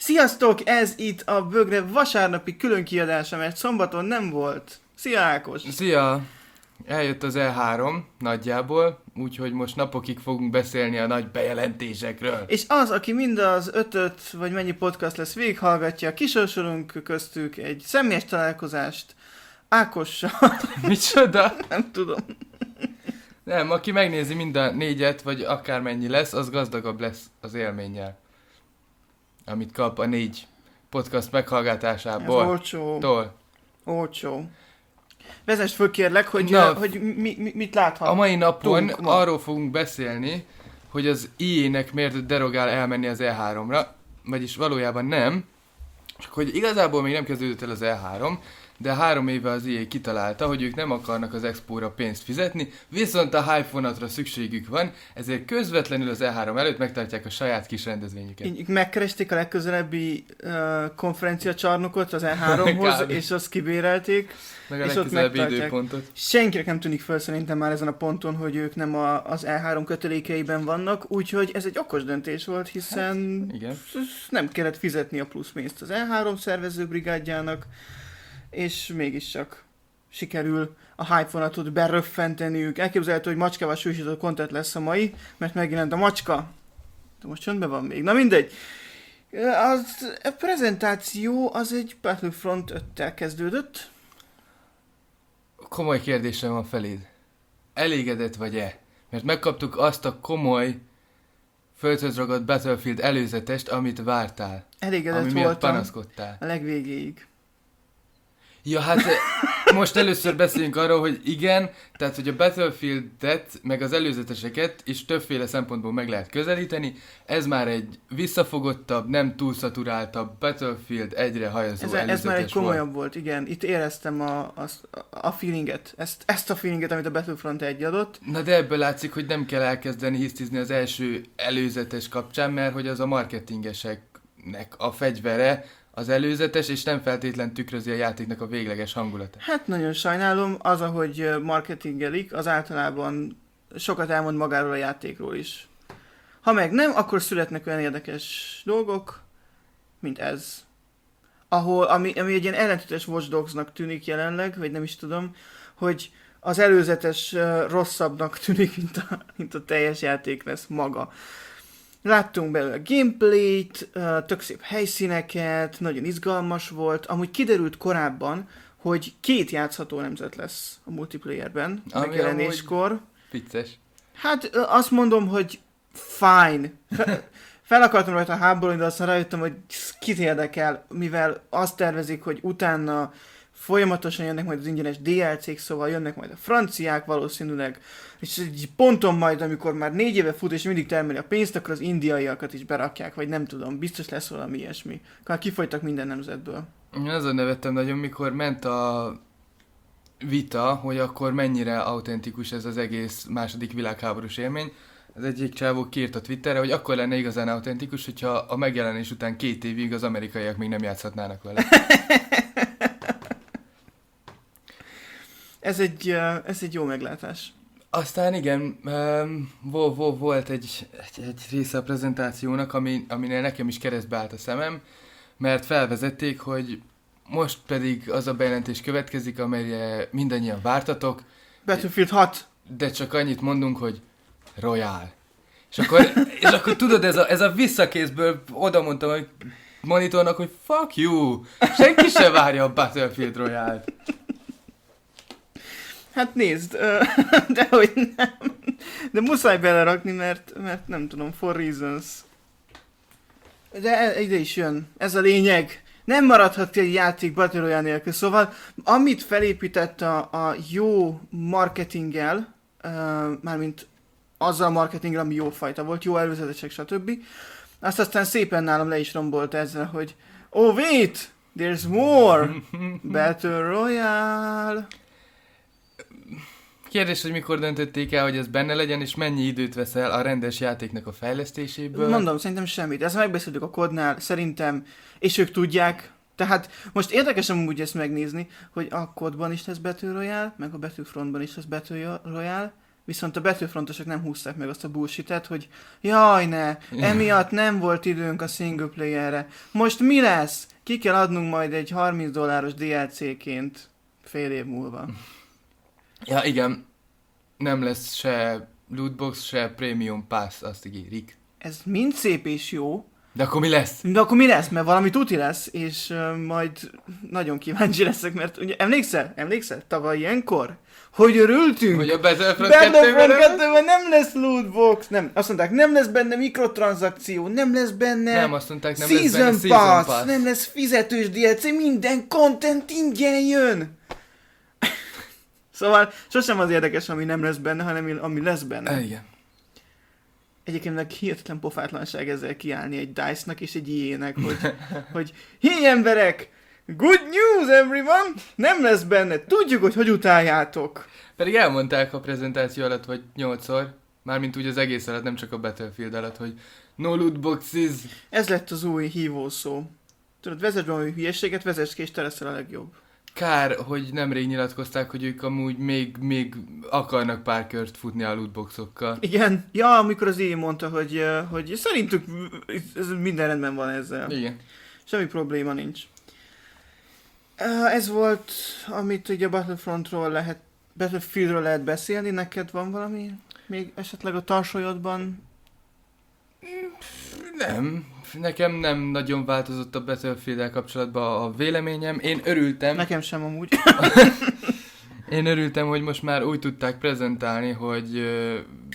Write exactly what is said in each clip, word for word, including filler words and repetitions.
Sziasztok! Ez itt a Bögre vasárnapi külön kiadása, mert szombaton nem volt. Szia Ákos! Szia! Eljött az E három nagyjából, úgyhogy most napokig fogunk beszélni a nagy bejelentésekről. És az, aki mind az ötöt, vagy mennyi podcast lesz, végighallgatja, kisorsolunk köztük egy személyes találkozást Ákossal. Micsoda? Nem tudom. Nem, aki megnézi mind a négyet, vagy akármennyi lesz, az gazdagabb lesz az élménnyel. Amit kap a négy podcast meghallgatásából. Ez olcsó. Tól. Olcsó. Vezess föl kérlek, hogy, Na, uh, hogy mi, mi, mit láthat. A mai napon ma. arról fogunk beszélni, hogy az í á-nek miért derogál elmenni az E háromra, vagyis valójában nem, csak hogy igazából még nem kezdődött el az E három, de három éve az í á kitalálta, hogy ők nem akarnak az expóra pénzt fizetni, viszont a hype vonatra szükségük van, ezért közvetlenül az E három előtt megtartják a saját kis rendezvényüket. Így megkeresték a legközelebbi uh, konferenciacsarnokot az E háromhoz, és azt kibérelték. Meg a és legközelebbi ott időpontot. Senkinek nem tűnik föl szerintem már ezen a ponton, hogy ők nem a, az E három kötelékeiben vannak, úgyhogy ez egy okos döntés volt, hiszen hát, igen. nem kellett fizetni a plusz pénzt az E három szervezőbrigádjának, és mégiscsak sikerül a hype vonatot beröffenteniük. Elképzelhető, hogy macskával súlyosított content lesz a mai, mert megjelent a macska. De most csöndben van még. Na mindegy. Az, a prezentáció az egy Battlefront öttel kezdődött. Komoly kérdésem van feléd. Elégedett vagy-e? Mert megkaptuk azt a komoly földhöz ragadt Battlefield előzetest, amit vártál. Elégedett ami miatt voltam panaszkodtál. a legvégéig. Ja, hát most először beszéljünk arról, hogy igen, tehát hogy a Battlefieldet, meg az előzeteseket is többféle szempontból meg lehet közelíteni. Ez már egy visszafogottabb, nem túlszaturáltabb Battlefield egyre hajazó Ez, előzetes ez már egy komolyabb volt. volt, igen. Itt éreztem a, a, a feelinget, ezt, ezt a feelinget, amit a Battlefront egy adott. Na de ebből látszik, hogy nem kell elkezdeni hisztizni az első előzetes kapcsán, mert hogy az a marketingeseknek a fegyvere, az előzetes, és nem feltétlen tükrözi a játéknak a végleges hangulatát. Hát nagyon sajnálom, az, ahogy marketingelik, az általában sokat elmond magáról a játékról is. Ha meg nem, akkor születnek olyan érdekes dolgok, mint ez. Ahol, ami, ami egy ilyen ellentétes Watch Dogs-nak tűnik jelenleg, vagy nem is tudom, hogy az előzetes uh, rosszabbnak tűnik, mint a, mint a teljes játék lesz maga. Láttunk belőle gameplayt, tök szép helyszíneket, nagyon izgalmas volt. Amúgy kiderült korábban, hogy két játszható nemzet lesz a multiplayerben megjelenéskor. Vicces. Hát azt mondom, hogy fine. Fel, fel akartam rajta háborúni, de aztán rájöttem, hogy kit érdekel, mivel azt tervezik, hogy utána folyamatosan jönnek majd az ingyenes dé el cé-k, szóval jönnek majd a franciák valószínűleg, és egy ponton majd, amikor már négy éve fut, és mindig termeli a pénzt, akkor az indiaiakat is berakják, vagy nem tudom, biztos lesz valami ilyesmi. Akkor kifolytak minden nemzetből. Én azon nevettem nagyon, mikor ment a vita, hogy akkor mennyire autentikus ez az egész második világháborús élmény. Az egyik csávó kiírt a Twitterre, hogy akkor lenne igazán autentikus, hogyha a megjelenés után két évig az amerikaiak még nem játszhatnának vele. Ez egy, ez egy jó meglátás. Aztán igen, um, vo, vo, volt egy, egy, egy része a prezentációnak, ami, aminél nekem is keresztbe állt a szemem, mert felvezették, hogy most pedig az a bejelentés következik, amelyre mindannyian vártatok. Battlefield hat. De csak annyit mondunk, hogy Royale. És akkor, és akkor tudod, ez a, ez a visszakészből oda mondtam, hogy monitornak, hogy fuck you, senki se várja a Battlefield Royale-t. Hát nézd, de hogy nem. De muszáj belerakni, mert, mert nem tudom, for reasons. De ide is jön. Ez a lényeg. Nem maradhat ki egy játék Battle Royale nélkül. Szóval, amit felépített a, a jó marketinggel, uh, mármint azzal a marketinggel, ami jó fajta volt, jó előzetesek, stb. Azt aztán szépen nálam le is rombolt ezzel, hogy oh wait, there's more! Battle Royale! Kérdés, hogy mikor döntötték el, hogy ez benne legyen, és mennyi időt veszel a rendes játéknak a fejlesztéséből? Mondom, szerintem semmit. Ezt megbeszéltük a kodnál, szerintem, és ők tudják. Tehát most érdekes amúgy ezt megnézni, hogy a kodban is lesz Battle Royale, meg a Battlefrontban is lesz Battle Royale, Viszont a Battlefrontosok nem húzták meg azt a bullshit-et, hogy jaj ne, emiatt nem volt időnk a single playerre. Most mi lesz? Ki kell adnunk majd egy harminc dolláros dé el cé-ként fél év múlva. Ja, igen. Nem lesz se lootbox, se premium pass, azt ígérik. Ez mind szép és jó. De akkor mi lesz? De akkor mi lesz? Mert valami tuti lesz, és uh, majd nagyon kíváncsi leszek, mert ugye emlékszel? Emlékszel? Tavaly ilyenkor? Hogy örültünk? Hogy a Battlefront Battlefront kettőben nem lesz lootbox. Nem, azt mondták, nem lesz benne mikrotranszakció, nem lesz benne Nem, azt mondták, nem season lesz benne pass, season pass. nem lesz fizetős dé el cé, minden content ingyen jön. Szóval sosem az érdekes, ami nem lesz benne, hanem ami lesz benne. E, igen. Egyébként meg hihetetlen pofátlanság ezzel kiállni egy dice-nak és egy í á-nek, hogy, hogy hé emberek, good news everyone, nem lesz benne, tudjuk, hogy hogy utáljátok. Pedig elmondták a prezentáció alatt, vagy nyolcszor, mármint úgy az egész alatt, nem csak a Battlefield alatt, hogy no loot boxes. Ez lett az új hívószó. Tudod, vezess valami hülyeséget, vezess ki, és te leszel a legjobb. Kár, hogy nemrég nyilatkozták, hogy ők amúgy még, még akarnak pár kört futni a lootboxokkal. Igen, ja, amikor az í á mondta, hogy, uh, hogy szerintük ez minden rendben van ezzel. Igen. Semmi probléma nincs. Uh, ez volt, amit ugye a Battlefrontról lehet, Battlefieldről lehet beszélni. Neked van valami még esetleg a tarsolyodban? Nem. Nekem nem nagyon változott a Battlefield-el kapcsolatban a véleményem. Én örültem. Nekem sem amúgy. Én örültem, hogy most már úgy tudták prezentálni, hogy ö,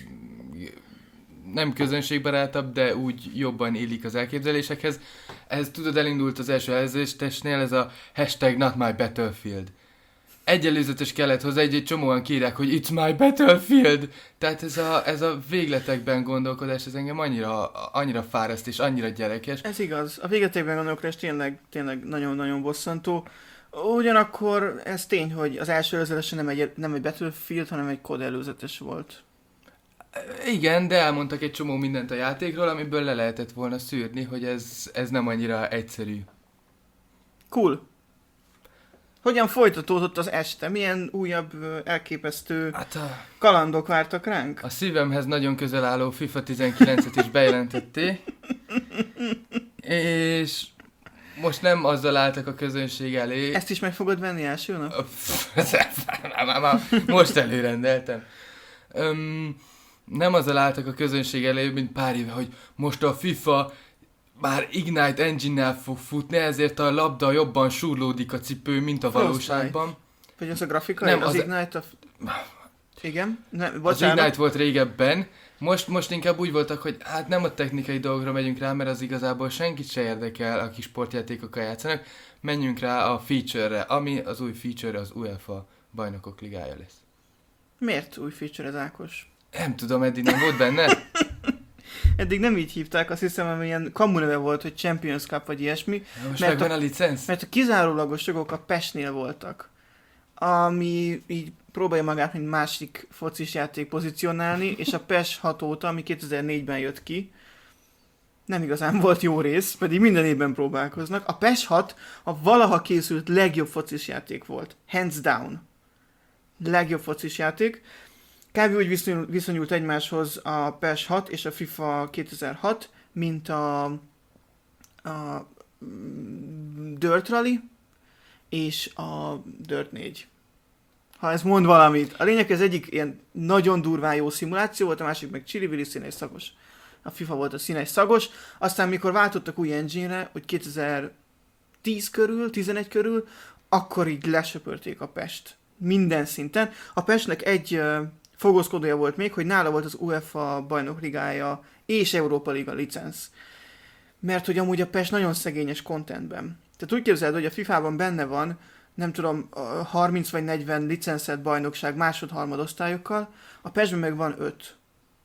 nem közönségbarátabb, de úgy jobban illik az elképzelésekhez. Ez tudod, elindult az első előzéstestnél, ez a hashtag not my battlefield. Egy előzetes kellett hozzá, egy, egy csomóan kírják, hogy it's my battlefield. Tehát ez a, ez a végletekben gondolkodás, ez engem annyira, annyira fáraszt és annyira gyerekes. Ez igaz. A végletekben gondolkodás tényleg, tényleg nagyon-nagyon bosszantó. Ugyanakkor ez tény, hogy az első előzetes nem egy, nem egy Battlefield, hanem egy kód előzetes volt. Igen, de elmondtak egy csomó mindent a játékról, amiből le lehetett volna szűrni, hogy ez, ez nem annyira egyszerű. Cool. Hogyan folytatódott az este? Milyen újabb, elképesztő Hát a, kalandok vártak ránk? a szívemhez nagyon közel álló FIFA tizenkilencet is bejelentették, és most nem azzal álltak a közönség elé. Ezt is meg fogod venni első nap? Most előrendeltem. Öm, nem azzal álltak a közönség elé, mint pár éve, hogy most a FIFA már Ignite Engine-nel fog futni, ezért a labda jobban súrlódik a cipő, mint a valóságban. Vagy az a grafikai? Nem, az, az Ignite? A... Igen? Ne, Az bocsánat. Ignite volt régebben, most, most inkább úgy voltak, hogy hát nem a technikai dolgokra megyünk rá, mert az igazából senkit se érdekel, aki sportjátékokkal játszanak. Menjünk rá a feature-re, ami az új feature az UEFA bajnokok ligája lesz. Miért új feature ez, Ákos? Nem tudom, eddig nem volt benne. Eddig nem így hívták, azt hiszem, hogy ilyen kamu neve volt, hogy Champions Cup vagy ilyesmi. Most Mert megvan a- a licensz? Mert a kizárólagos jogok a pésnél voltak, ami így próbálja magát, mint másik focis játék pozícionálni, és a pés hat óta, ami kétezer-négyben jött ki, nem igazán volt jó rész, pedig minden évben próbálkoznak. A pés hat a valaha készült legjobb focis játék volt. Hands down. Legjobb focis játék. Kb. Úgy viszonyul, viszonyult egymáshoz a pés hat és a FIFA kétezer-hat, mint a, a mm, Dirt Rally és a Dirt négy. Ha ez mond valamit. A lényeg, ez egyik ilyen nagyon durván jó szimuláció volt, a másik meg csili-vili színes szagos. A FIFA volt a színes szagos. Aztán mikor váltottak új engine-re, hogy kétezer-tíz körül, tizenegy körül, akkor így lesöpörték a pést. Minden szinten. A pestnek egy uh, fogózkodója volt még, hogy nála volt az UEFA bajnokligája és Európa Liga licensz. Mert hogy amúgy a pés nagyon szegényes contentben. Tehát úgy képzeld, hogy a fifában benne van, nem tudom, harminc vagy negyven licenszett bajnokság másod-harmadosztályokkal, a pésben meg van öt.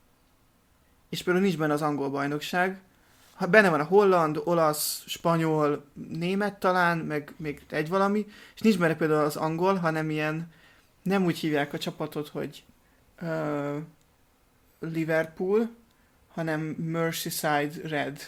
És például nincs benne az angol bajnokság. Ha benne van a holland, olasz, spanyol, német talán, meg még egy valami, és nincs benne például az angol, hanem ilyen, nem úgy hívják a csapatot, hogy uh, Liverpool, hanem Merseyside Red.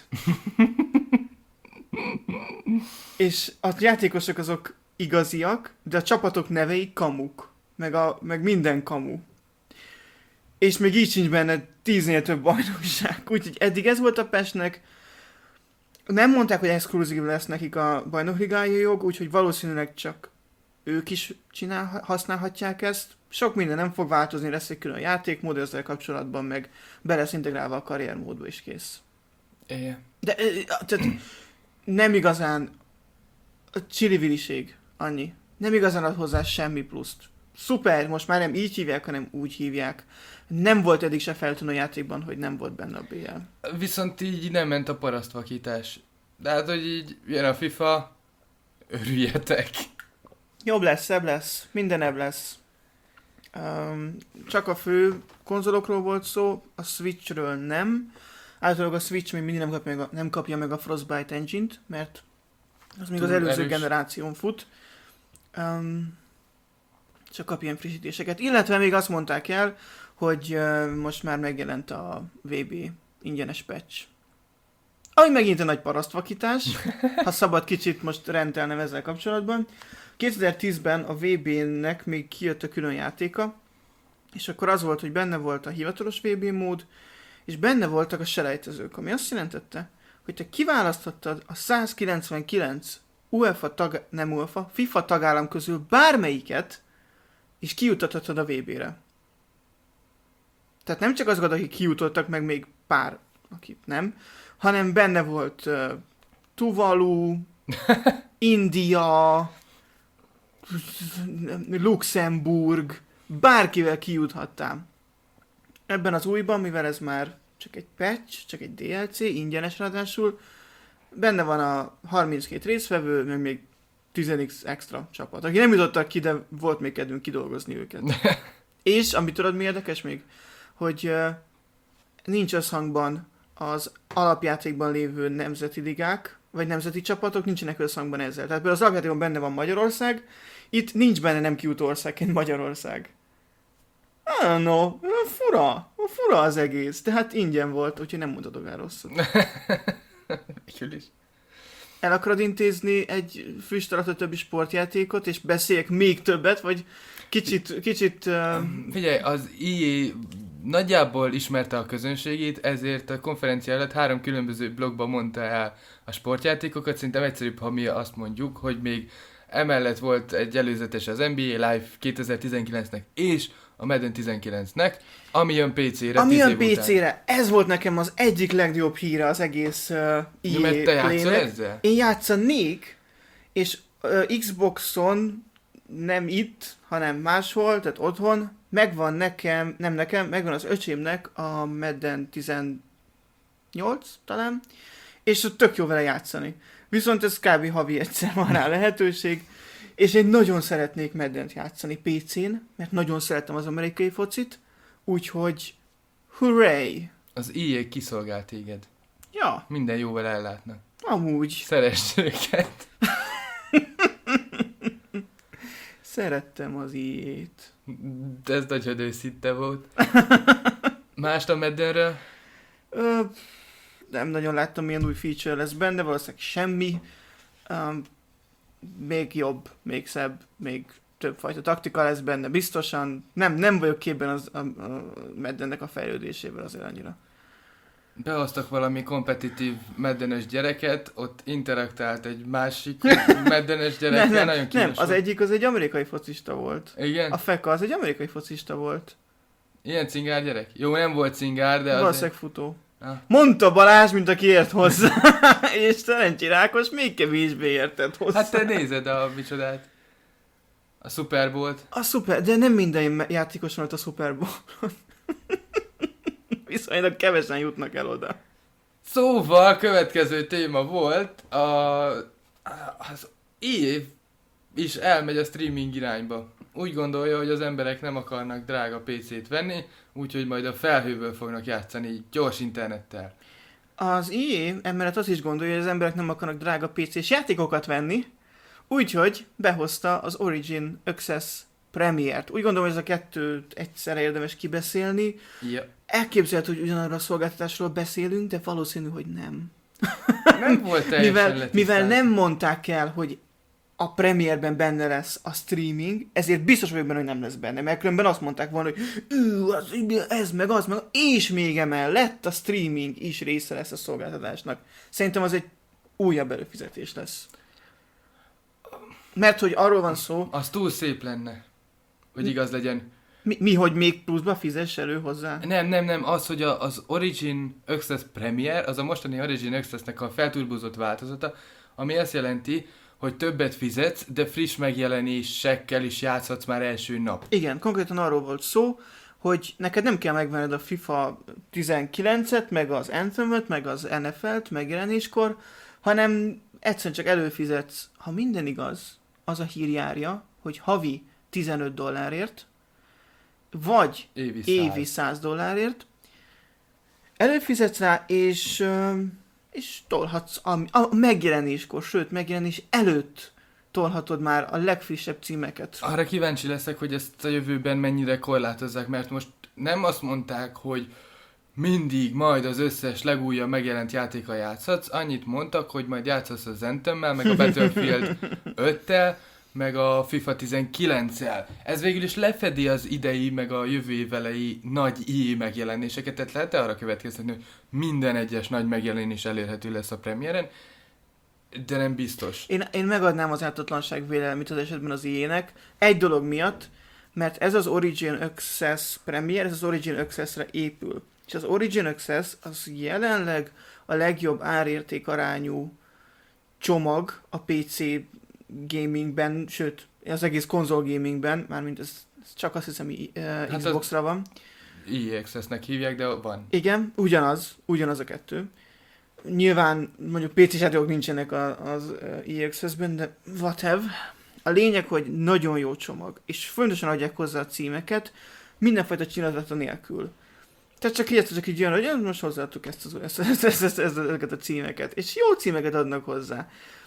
És a játékosok azok igaziak, de a csapatok nevei kamuk. Meg, a, meg minden kamu. és még így sincs benne tíznél több bajnokság. Úgyhogy eddig ez volt a Pestnek. Nem mondták, hogy exkluzív lesz nekik a bajnokligai jog, úgyhogy valószínűleg csak ők is csinál, használhatják ezt. Sok minden nem fog változni, lesz egy külön játékmód, ezzel kapcsolatban meg be lesz integrálva a karriermódba is kész. Igen. De tehát nem igazán csiliviliség, annyi. Nem igazán ad hozzá semmi pluszt. Szuper, most már nem így hívják, hanem úgy hívják. Nem volt eddig se feltűnő játékban, hogy nem volt benne a bé el. Viszont így nem ment a parasztvakítás. De hát, hogy így jön a FIFA, örüljetek. Jobb lesz, szebb lesz, mindenebb lesz. Um, csak a fő konzolokról volt szó, a Switchről nem. Általában a Switch még mindig nem kapja meg a, nem kapja meg a Frostbite engine-t, mert az még Túl az előző erős. generáción fut. Um, csak kap ilyen frissítéseket. Illetve még azt mondták el, hogy uh, most már megjelent a vé bé ingyenes patch. Ami megint egy nagy parasztvakítás, ha szabad kicsit most rendelnem ezzel kapcsolatban. kétezer-tízben a vé bének még kijött a külön játéka, és akkor az volt, hogy benne volt a hivatalos vé bé mód, és benne voltak a selejtezők, ami azt jelentette, hogy te kiválaszthattad a száz kilencvenkilenc UEFA tag, nem UEFA, FIFA tagállam közül bármelyiket, és kijutathatod a vé bére. Tehát nem csak azok, akik kijutottak, meg még pár, akit nem, hanem benne volt uh, Tuvalu, India, Luxemburg, bárkivel kijuthattál. Ebben az újban, mivel ez már csak egy patch, csak egy dé el cé, ingyenes ráadásul, benne van a harminckét résztvevő, meg még tíz x extra csapat, aki nem jutottak ki, de volt még kedvünk kidolgozni őket. És, amit tudod mi érdekes még, hogy uh, nincs összhangban az alapjátékban lévő nemzeti ligák, vagy nemzeti csapatok, nincsenek összhangban ezzel. Tehát például az alapjátékban benne van Magyarország, itt nincs benne nem kijutó országként Magyarország. Ah, no, fura, fura az egész. Tehát ingyen volt, úgyhogy nem mondhatok el rosszul. El akarod intézni egy füstalatot többi sportjátékot, és beszéljek még többet, vagy kicsit... kicsit uh... Figyelj, az í á nagyjából ismerte a közönségét, ezért a konferencia előtt három különböző blogban mondta el a sportjátékokat. Szerintem egyszerűbb, ha mi azt mondjuk, hogy még emellett volt egy előzetes az en bé á Live kétezer-tizenkilencnek és a Madden tizenkilencnek, ami jön pé cére Ami jön pé után. cére, ez volt nekem az egyik legjobb híre az egész uh, í á Ja, mert te játszol Play-nek. ezzel? Én játszanék, és uh, Xboxon nem itt, hanem máshol, tehát otthon, megvan nekem, nem nekem, megvan az öcsémnek a Madden tizennyolc talán, és ott tök jó vele játszani. Viszont ez kb. Havi egyszer van rá lehetőség, és én nagyon szeretnék Maddent játszani pé cén, mert nagyon szeretem az amerikai focit, úgyhogy hurray! Az í á kiszolgál téged. Ja, Minden jóval ellátnak. amúgy. Szeresd őket. Szerettem az í á-t. De ez nagyon őszinte volt. Mást a Maddenről? Ö, nem nagyon láttam, milyen új feature lesz benne, valószínűleg semmi. Um, még jobb, még szebb, még többfajta taktika lesz benne, biztosan. Nem, nem vagyok képben az, a, a Maddennek a fejlődésével azért annyira. Behoztak valami kompetitív Maddenes gyereket, ott interaktált egy másik Maddenes gyerekkel, nem, nem, nagyon kínos nem, az volt. egyik az egy amerikai focista volt. Igen? A Feka az egy amerikai focista volt. Ilyen cingár gyerek? Jó, nem volt cingár, de azért... Valószínűleg futó. Ah. Mondta Balázs, mint aki ért hozzá. És szerencsére Ákos még kevésbé értett hozzá. Hát te nézed a micsodát. A Super Bowl-t. A szuper, de nem minden játékos van ott a Super Bowl-on. Viszonylag kevesen jutnak el oda. Szóval, következő téma volt, a, az év is elmegy a streaming irányba. Úgy gondolja, hogy az emberek nem akarnak drága pé cét venni, úgyhogy majd a felhőből fognak játszani gyors internettel. Az í á emellett azt is gondolja, hogy az emberek nem akarnak drága pé cés játékokat venni, úgyhogy behozta az Origin Access Premiere-t. Úgy gondolom, hogy ez a kettőt egyszerre érdemes kibeszélni. Ja. Elképzelhető, hogy ugyanarra a szolgáltatásról beszélünk, de valószínű, hogy nem. Nem volt teljesen mivel, letisztált. mivel nem mondták el, hogy a Premierben benne lesz a streaming, ezért biztos vagyok benne, hogy nem lesz benne, mert különben azt mondták volna, hogy ő, az, ez meg az meg, és még emellett a streaming is része lesz a szolgáltatásnak. Szerintem az egy újabb előfizetés lesz. Mert hogy arról van szó... Az túl szép lenne, hogy igaz legyen. Mi, mi hogy még pluszba fizess elő hozzá? Nem, nem, nem, az, hogy a, az Origin Access Premier, az a mostani Origin Accessnek a felturbózott változata, ami azt jelenti, hogy többet fizetsz, de friss megjelenésekkel is játszhatsz már első nap. Igen, konkrétan arról volt szó, hogy neked nem kell megvenned a FIFA tizenkilencet, meg az Anthem-öt, meg az en ef el-t megjelenéskor, hanem egyszerűen csak előfizetsz, ha minden igaz, az a hír járja, hogy havi tizenöt dollárért, vagy Évi, évi száz dollárért, előfizetsz rá, és, és tolhatsz a, a megjelenéskor, sőt, megjelenés előtt tolhatod már a legfrissebb címeket. Arra kíváncsi leszek, hogy ezt a jövőben mennyire korlátozzák, mert most nem azt mondták, hogy mindig majd az összes legújabb megjelent játéka játszhatsz, annyit mondtak, hogy majd játszhatsz az Anthemmel, meg a Battlefield öttel, meg a FIFA tizenkilenccel. Ez végül is lefedi az idei, meg a jövő év elejé nagy i á megjelenéseket, tehát lehet-e arra következtetni, hogy minden egyes nagy megjelenés elérhető lesz a premiéren, de nem biztos. Én, én megadnám az ártatlanság vélelmét az esetben az i á-nek, egy dolog miatt, mert ez az Origin Access Premier, ez az Origin Access-re épül. És az Origin Access az jelenleg a legjobb árérték arányú csomag a pé cé gamingben, sőt, az egész konzol gamingben, mármint ez, ez csak azt hiszem uh, hát Xbox-ra van. i á Access-nek hívják, de van. Igen, ugyanaz, ugyanaz a kettő. Nyilván mondjuk pé cés játékok nincsenek a, az uh, i á Access-ben, de whatever. A lényeg, hogy nagyon jó csomag, és fontosan adják hozzá a címeket, mindenfajta csinálata nélkül. Tehát csak így, csak így jön, hogy most hozzáadtuk ezt, az, ezt, ezt, ezt, ezt, ezt, ezeket a címeket, és jó címeket adnak hozzá.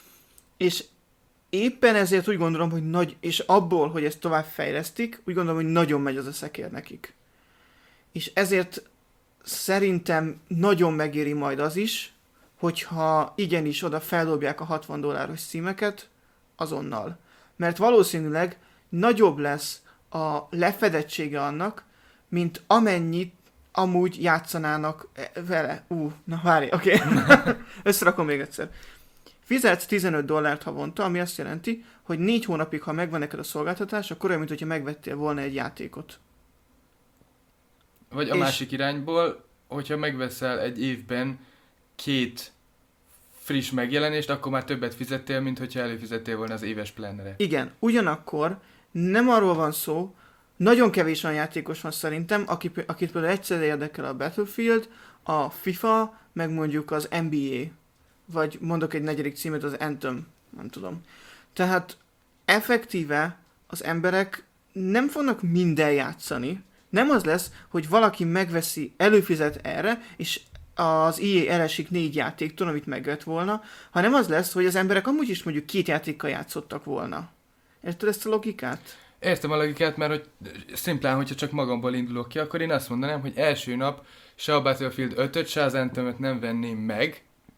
És éppen ezért úgy gondolom, hogy nagy, és abból, hogy ezt tovább fejlesztik, úgy gondolom, hogy nagyon megy az a szekér nekik. És ezért szerintem nagyon megéri majd az is, hogyha igenis oda feldobják a hatvan dolláros címeket azonnal. Mert valószínűleg nagyobb lesz a lefedettsége annak, mint amennyit amúgy játszanának vele. Ú, uh, na várj, oké. Okay. Összerakom még egyszer. Fizetsz tizenöt dollárt havonta, ami azt jelenti, hogy négy hónapig, ha megvan neked a szolgáltatás, akkor olyan, mintha megvettél volna egy játékot. Vagy a és... másik irányból, hogyha megveszel egy évben két friss megjelenést, akkor már többet fizettél, mint hogyha előfizettél volna az éves planre. Igen, ugyanakkor nem arról van szó, nagyon kevés olyan játékos van szerintem, aki, akit például egyszerre érdekel a Battlefield, a FIFA, meg mondjuk az en bé á. Vagy mondok egy negyedik címet, az Anthem, nem tudom. Tehát effektíve az emberek nem fognak minden játszani. Nem az lesz, hogy valaki megveszi, előfizet erre, és az i á elesik négy játéktól, amit megvett volna, hanem az lesz, hogy az emberek amúgy is mondjuk két játékkal játszottak volna. Érted ezt a logikát? Értem a logikát, mert hogy szimplán, hogyha csak magamból indulok ki, akkor én azt mondanám, hogy első nap se a Battlefield ötöt, se az Anthem-öt nem venném meg,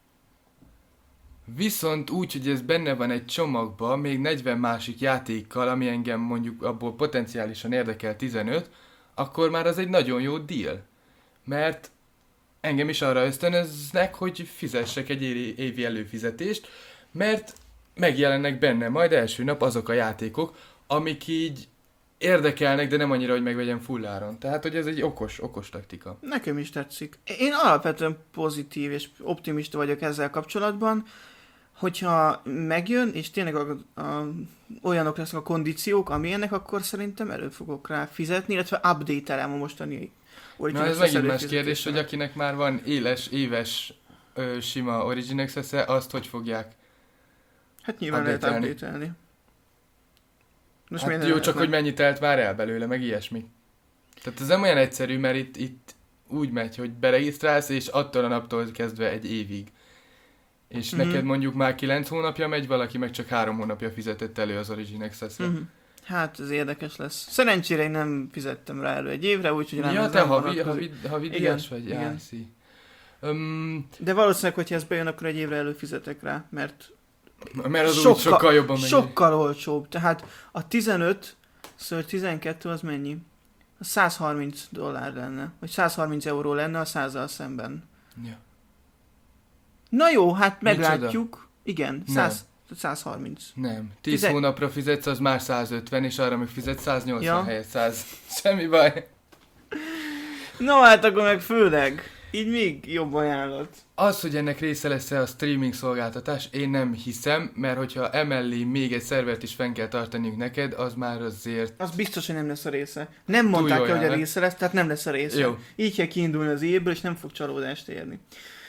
viszont úgy, hogy ez benne van egy csomagban, még negyven másik játékkal, ami engem mondjuk abból potenciálisan érdekel tizenöt, akkor már az egy nagyon jó deal. Mert engem is arra ösztönöznek, hogy fizessek egy évi előfizetést, mert megjelennek benne majd első nap azok a játékok, amik így érdekelnek, de nem annyira, hogy megvegyem fulláron. Tehát, hogy ez egy okos, okos taktika. Nekem is tetszik. Én alapvetően pozitív és optimista vagyok ezzel kapcsolatban, hogyha megjön, és tényleg a, a, olyanok lesznek a kondíciók, amilyenek, akkor szerintem elő fogok rá fizetni, illetve update-elem a mostani. Na ez megint más kérdés, hogy akinek már van éles, éves, ö, sima Origin Access-e, azt hogy fogják Hát nyilván lehet update-elni. Most hát jó, csak nem? Hogy mennyit telt vár el belőle, meg ilyesmi. Tehát ez nem olyan egyszerű, mert itt, itt úgy megy, hogy beregisztrálsz, és attól a naptól kezdve egy évig. És mm-hmm. neked mondjuk már kilenc hónapja megy, valaki meg csak három hónapja fizetett elő az Origin Access-re. Mm-hmm. Hát, ez érdekes lesz. Szerencsére én nem fizettem rá elő egy évre, úgyhogy nem. Ja, te havi, havi, havi díjas vagy? Igen. Ja, um, De valószínűleg, hogyha ez bejön, akkor egy évre előfizetek rá, mert Mert az sokkal, úgy sokkal jobban megy. Sokkal olcsóbb. Tehát a tizenöt ször tizenkettő az mennyi? száz harminc dollár lenne. Vagy száz harminc euró lenne a százzal szemben. Ja. Na jó, hát meglátjuk. Micsoda? Igen, száz, száz harminc. Nem. tíz Tizen... hónapra fizetsz, az már száz ötven, és arra meg fizetsz száz nyolcvan ja. helyett száz. Semmi baj. No, hát akkor meg főleg. Így még jobb ajánlat. Az, hogy ennek része lesz-e a streaming szolgáltatás, én nem hiszem, mert hogyha emellé még egy szervert is fenn kell tartaniuk neked, az már azért... Az biztos, hogy nem lesz a része. Nem mondták el, hogy a része lesz, tehát nem lesz a része. Jó. Így kell kiindulni az évből, és nem fog csalódást érni.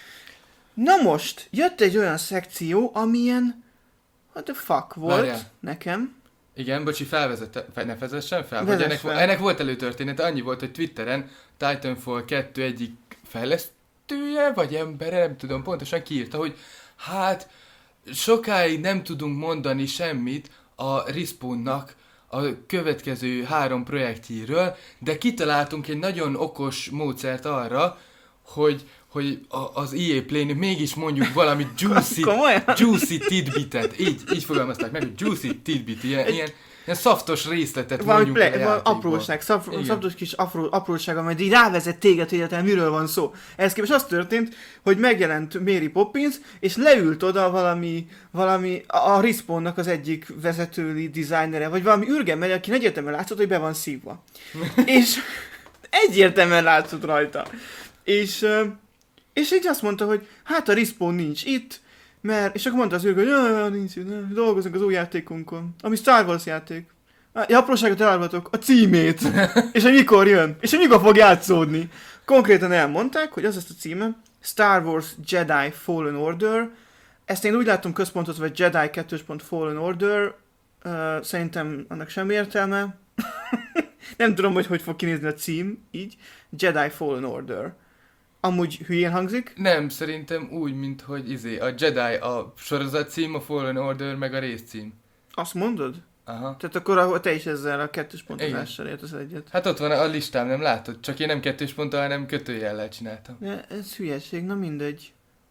Na most, jött egy olyan szekció, amilyen what the fuck volt Várjál. nekem. Igen, bocsi, felvezette, ne vezessen fel, hogy ennek, fel. ennek volt előtörténete, annyi volt, hogy Twitteren Titanfall kettő egyik fejlesztője, vagy embere, nem tudom pontosan kiírta, hogy hát sokáig nem tudunk mondani semmit a Respawnnak a következő három projektjéről, de kitaláltunk egy nagyon okos módszert arra, hogy hogy a, az é á Play-nek mégis mondjuk valami juicy, juicy tidbitet, így, így fogalmazták meg, hogy juicy tidbit, ilyen, ilyen, ilyen szaftos részletet mondjuk play, a játékból. Apróság, szaf, szaftos kis apró, apróság, amely így rávezet téged, hogy egyáltalán miről van szó. Ehhez képest az történt, hogy megjelent Mary Poppins, és leült oda valami, valami a Respawnnak az egyik vezetői designere, vagy valami ürgember, aki egyértelműen látszott, hogy be van szívva. És egyértelműen látszott rajta. És... És így azt mondta, hogy hát a Respawn nincs itt, mert... És akkor mondta az ők, hogy jaj, nincs itt, dolgozunk az új játékunkon, ami Star Wars játék. Ja, apróságot elárulhatok, a címét, és hogy mikor jön, és hogy mikor fog játszódni. Konkrétan elmondták, hogy az lesz a címe, Star Wars Jedi Fallen Order. Ezt én úgy látom központot, vagy Jedi kettő Fallen Order. Uh, szerintem annak semmi értelme. Nem tudom, hogy hogy fog kinézni a cím, így. Jedi Fallen Order. Amúgy hülyén hangzik? Nem, szerintem úgy, mint hogy izé, a Jedi a sorozat cím, a Fallen Order, meg a részcím. Azt mondod? Aha. Tehát akkor a, te is ezzel a kettős pontozással értesz egyet. Hát ott van a listám, nem látod? Csak én nem kettős ponttal, hanem kötőjellel csináltam. Ja, ez hülyeség, na mindegy.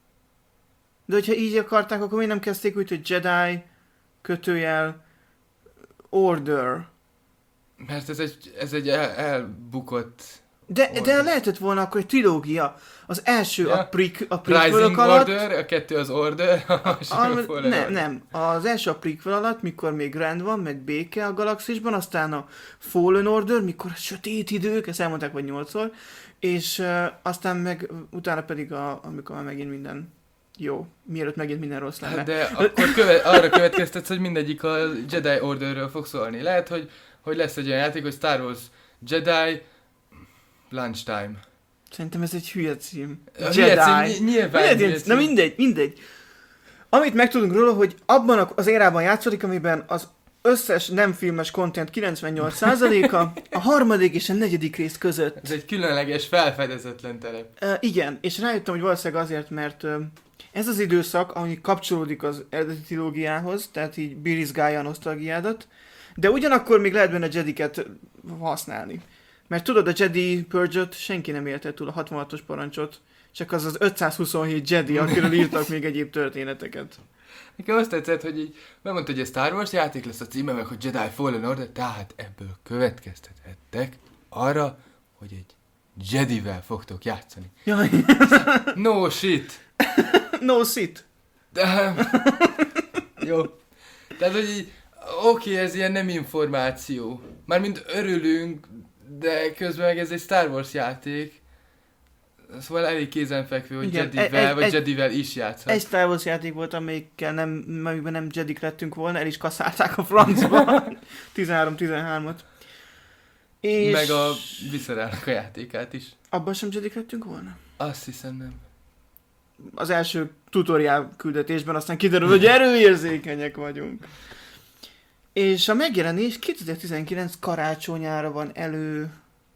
De hogyha így akarták, akkor miért nem kezdték úgy, hogy Jedi, kötőjel, Order? Mert ez egy, ez egy el, elbukott... De, de lehetett volna akkor egy trilógia. Az első ja. a, preq, a prequelok alatt... Order, a kettő az Order, a másik a Nem, nem. Az első a prequel alatt, mikor még rend van, meg béke a galaxisban, aztán a Fallen Order, mikor a sötét idők, ezt elmondták vagy nyolcszor, és uh, aztán meg utána pedig, a, amikor már megint minden jó, mielőtt megint minden rossz lenne. De akkor köve- arra következtetsz, hogy mindegyik a Jedi Orderről fog szólni. Lehet, hogy, hogy lesz egy olyan játék, hogy Star Wars Jedi Lunchtime. Szerintem ez egy hülye cím. A hülye cím, nyilván hülye cím. Na mindegy, mindegy. Amit megtudunk róla, hogy abban az érában játszódik, amiben az összes nem filmes content kilencvennyolc százaléka a harmadik és a negyedik rész között. Ez egy különleges, felfedezetlen terep. Uh, igen, és rájöttem, hogy valószínűleg azért, mert uh, ez az időszak, ami kapcsolódik az eredeti trilógiához, tehát így birizgálja a nosztalgiádat, de ugyanakkor még lehet benne Jediket használni. Mert tudod, a Jedi Purge-ot senki nem élte túl, a hatvanhatos parancsot, csak az az ötszázhuszonhét Jedi, akiről írtak még egyéb történeteket. Nekem azt tetszett, hogy így megmondta, hogy egy Star Wars játék lesz a címe, meg hogy Jedi Fallen Order, tehát ebből következtethettek arra, hogy egy Jedivel fogtok játszani. Jaj. No shit. No shit. De... Jó. Tehát, hogy így, oké, okay, ez ilyen nem információ. Mármint örülünk, de közben meg ez egy Star Wars játék. Szóval elég kézenfekvő, hogy igen, Jedivel, egy, vagy egy, Jedivel is játszhat. Egy Star Wars játék volt, amelyikkel nem, amelyikben nem Jedik lettünk volna, el is kasszálták a francba. tizenhárom tizenhármat. És... Meg a Viscerának a játékát is. Abban sem Jedik lettünk volna? Azt hiszem nem. Az első tutoriál küldetésben aztán kiderül, hogy erőérzékenyek vagyunk. És a megjelenés kétezer-tizenkilenc karácsonyára van elő...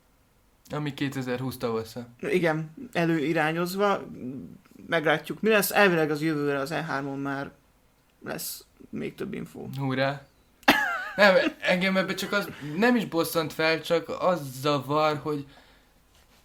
Ami kétezer-húsz tavasza. Igen, előirányozva. Meglátjuk, mi lesz. Elvileg az jövőre az E hármon már lesz még több infó. Hurrá! Nem, engem ebben csak az nem is bosszant fel, csak az zavar, hogy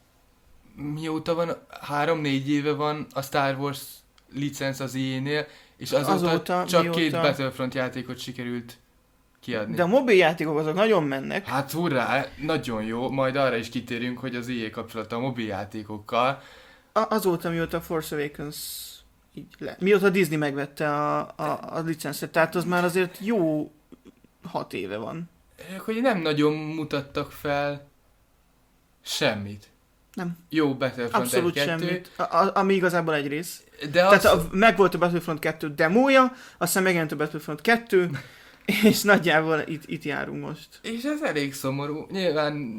mióta van, három-négy éve van a Star Wars licenc az i á-nél, És azóta, azóta csak mióta... két Battlefront játékot sikerült kiadni. De a mobil játékok azok nagyon mennek. Hát hurrá, nagyon jó, majd arra is kitérünk, hogy az i á kapcsolata a mobil játékokkal. A- azóta, mióta Force Awakens így le. Mióta Disney megvette a, a, a licencet, tehát az már azért jó hat éve van. Ők hogy nem nagyon mutattak fel semmit. Nem. Jó Battlefront Abszolút egy kettő. semmit. A, a, ami igazából egy rész. De az... Tehát a, megvolt a Battlefront kettő demója, aztán megjelent a Battlefront kettő, és nagyjából itt, itt járunk most. És ez elég szomorú. Nyilván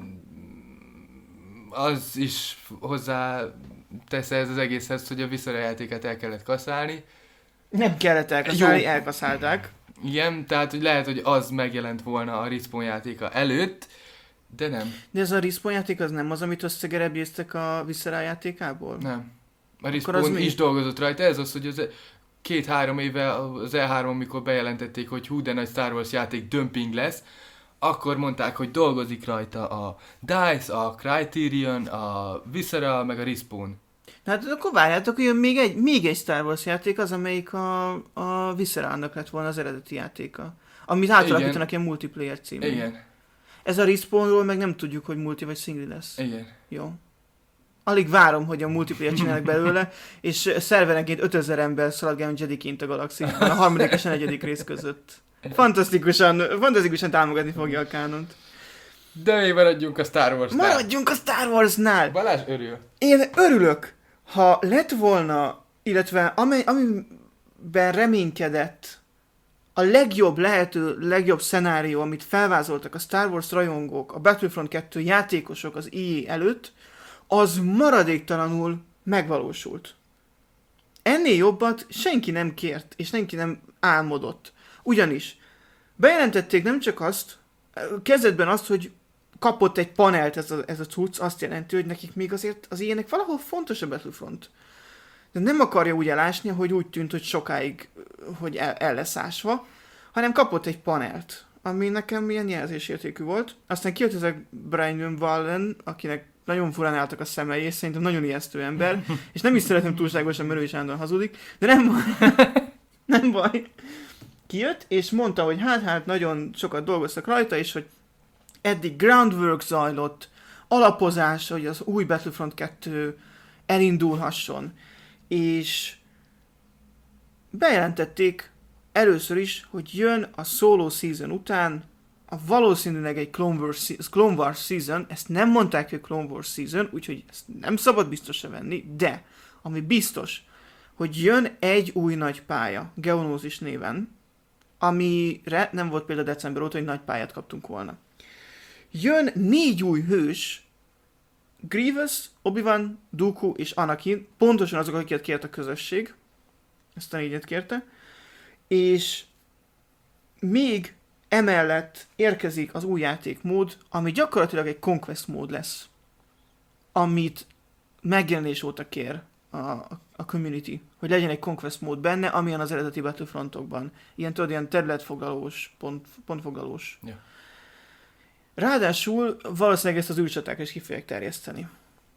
az is hozzá tesz ez az egészhez, hogy a visszajátéket el kellett kaszálni. Nem kellett elkaszálni, elkaszálták. Igen, tehát hogy lehet, hogy az megjelent volna a Respawn játéka előtt, de nem. De ez a Respawn játék az nem az, amit összegerebjéztek a Visceral játékából? Nem. A Respawn is dolgozott rajta, ez az, hogy az két-három éve az E három, mikor bejelentették, hogy hú, de nagy Star Wars játék dömping lesz, akkor mondták, hogy dolgozik rajta a DICE, a Criterion, a Visceral, meg a Respawn. Hát akkor várjátok, hogy jön még egy, még egy Star Wars játék, az amelyik a, a Visceralnak lett volna az eredeti játéka. Amit átalakítanak ilyen multiplayer című. Igen. Ez a Respawnról meg nem tudjuk, hogy multi vagy single lesz. Igen. Jó. Alig várom, hogy a multiplayer csinálnak belőle, és szerverenként ötezer ember szaladgáljon Jediként a galaxisban a harmadik és a negyedik rész között. Fantasztikusan, fantasztikusan támogatni fogja a kánont. De még maradjunk a Star Wars-nál. Maradjunk a Star Wars-nál! Balázs örül. Én örülök, ha lett volna, illetve amely, amiben reménykedett a legjobb lehető, legjobb szenárió, amit felvázoltak a Star Wars rajongók, a Battlefront kettő játékosok az i á előtt, az maradéktalanul megvalósult. Ennél jobbat senki nem kért, és senki nem álmodott. Ugyanis bejelentették nem csak azt, kezdetben azt, hogy kapott egy panelt ez a, ez a cucc, azt jelenti, hogy nekik még azért az ilyenek valahol fontos a Battlefront. De nem akarja úgy elásni, hogy úgy tűnt, hogy sokáig hogy el, el lesz ásva, hanem kapott egy panelt, ami nekem milyen jelzésértékű volt. Aztán kijött ez a Brian Wallen, akinek nagyon furán álltak a szemei, és szerintem nagyon ijesztő ember, és nem is szeretem túlságosan, mert ő is állandóan hazudik, de nem baj. nem baj. Kijött, és mondta, hogy hát, hát nagyon sokat dolgoztak rajta, és hogy eddig groundwork zajlott, alapozás, hogy az új Battlefront kettő elindulhasson, és bejelentették először is, hogy jön a solo season után a valószínűleg egy Clone Wars, Clone Wars season, ezt nem mondták, hogy Clone Wars season, úgyhogy ezt nem szabad biztosra venni, de ami biztos, hogy jön egy új nagy pálya, Geonosis néven, amire nem volt például december óta, hogy nagy pályát kaptunk volna. Jön négy új hős, Grievous, Obi-Wan, Dooku és Anakin, pontosan azok, akiket kért a közösség, ezt a négyet kérte, és még emellett érkezik az új játékmód, ami gyakorlatilag egy Conquest mód lesz, amit megjelenés óta kér a, a community, hogy legyen egy Conquest mód benne, amilyen az eredeti Battlefrontokban. Ilyen tudod, ilyen területfoglalós, pont, pontfoglalós. Ja. Ráadásul valószínűleg ezt az űrcsaták is ki fogják terjeszteni.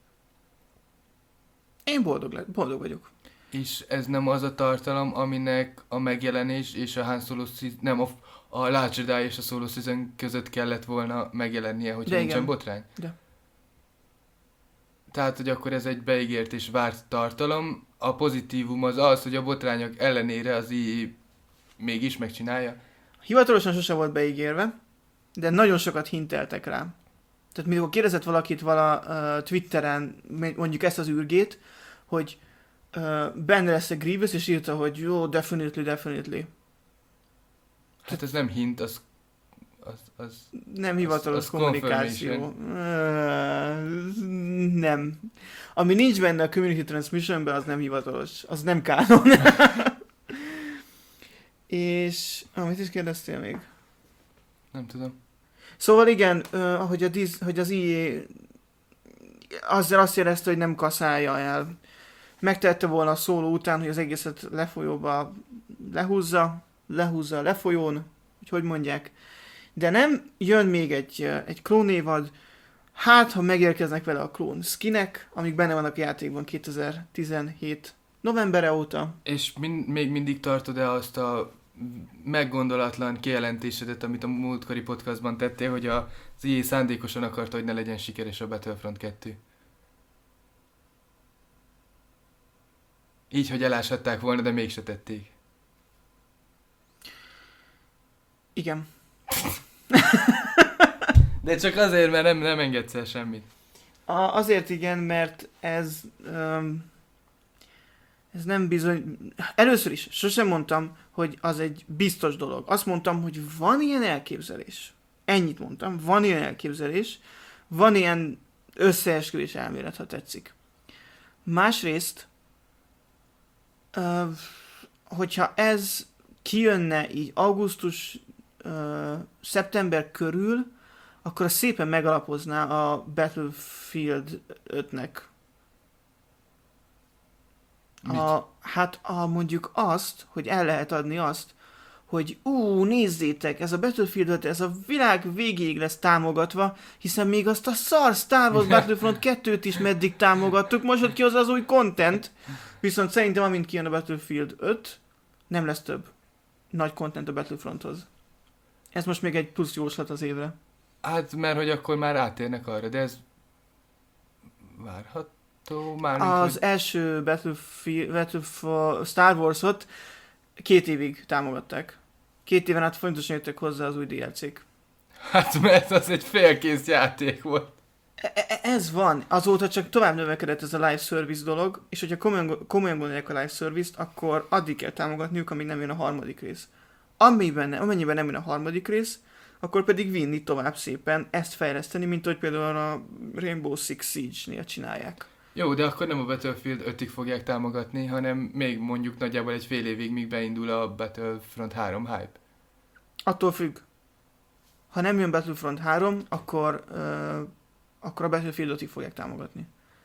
Én boldog, le- boldog vagyok. És ez nem az a tartalom, aminek a megjelenés és a Han Solo season, nem, a, a Last Jedi és a Solo season között kellett volna megjelennie, hogyha De nincsen igen. botrány? De. Tehát, hogy akkor ez egy beígért és várt tartalom. A pozitívum az az, hogy a botrányok ellenére az i á mégis megcsinálja. Hivatalosan sose volt beígérve, de nagyon sokat hinteltek rá. Tehát mikor kérdezett valakit vala uh, Twitteren, mondjuk ezt az űrgét, hogy uh, benne lesz a Grievous, és írta, hogy jó, definitely, definitely. Hát ez nem hint, az... az, az Nem hivatalos az kommunikáció. Uh, nem. Ami nincs benne a Community Transmissionben, az nem hivatalos. Az nem kánon. És... Amit is kérdeztél még? nem tudom. Szóval igen, uh, hogy, a Diz, hogy az i á azzal azt érezte, hogy nem kaszálja el. Megtette volna a szóló után, hogy az egészet lefolyóba lehúzza, lehúzza a lefolyón, hogy hogy mondják. De nem, jön még egy, egy klónévad, hát ha megérkeznek vele a klón skinek, amik benne vannak a játékban kétezer-tizenhét Novembere óta. És min- még mindig tartod-e azt a meggondolatlan kijelentésedet, amit a múltkori podcastban tettél, hogy az í á szándékosan akarta, hogy ne legyen sikeres a Battlefront kettő? Így, hogy eláshatták volna, de mégse tették. Igen. De csak azért, mert nem, nem engedsz el semmit. A, azért igen, mert ez... Um, ez nem bizony... Először is, sosem mondtam, hogy az egy biztos dolog. Azt mondtam, hogy van ilyen elképzelés. Ennyit mondtam. Van ilyen elképzelés. Van ilyen összeesküvés elmélet, ha tetszik. Másrészt, uh, hogyha ez kijönne így augusztus, uh, szeptember körül, akkor az szépen megalapozná a Battlefield ötnek a, hát a, mondjuk azt, hogy el lehet adni azt, hogy ú, nézzétek, ez a Battlefield öt, ez a világ végéig lesz támogatva, hiszen még azt a szar Star Wars Battlefront kettőt is meddig támogattuk, most ott ki az az új content, viszont szerintem amint kijön a Battlefield öt, nem lesz több nagy content a Battlefronthoz. Ez most még egy plusz jóslat az évre. Hát, mert hogy akkor már átérnek arra, de ez várható már. Az hogy... első Battlefield, Battlefield Star Wars-ot két évig támogatták. Két éven át fontosan jöttek hozzá az új dé el cék. Hát, mert az egy félkész játék volt. E- ez van. Azóta csak tovább növekedett ez a live service dolog, és hogyha komolyan, komolyan gondolják a live service-t, akkor addig kell támogatniuk, amíg nem jön a harmadik rész. Amiben, amennyiben nem jön a harmadik rész, akkor pedig vinni tovább szépen, ezt fejleszteni, mint hogy például a Rainbow Six Siege-nél csinálják. Jó, de akkor nem a Battlefield ötig fogják támogatni, hanem még mondjuk nagyjából egy fél évig, míg beindul a Battlefront három hype. Attól függ. Ha nem jön Battlefront három, akkor, uh, akkor a Battlefield ötig fogják támogatni.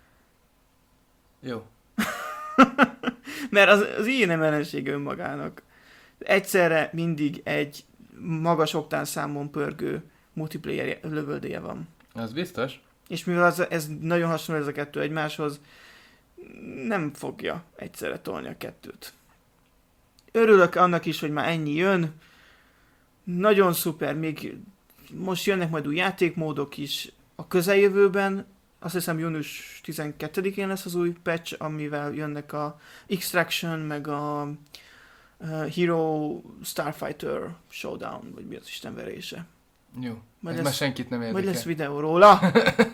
Jó. Mert az, az ilyen nem ellenség önmagának. Egyszerre mindig egy magas oktánszámon pörgő multiplayer lövöldéje van. Az biztos. És mivel az, ez nagyon hasonló ez a kettő egymáshoz, nem fogja egyszerre tolni a kettőt. Örülök annak is, hogy már ennyi jön. Nagyon szuper, még most jönnek majd új játékmódok is a közeljövőben. Azt hiszem június tizenkettedikén lesz az új patch, amivel jönnek a Extraction, meg a uh, Hero Starfighter Showdown, vagy mi az istenverése. Jó. Majd Ez lesz, már senkit nem érdekel. majd lesz videó róla.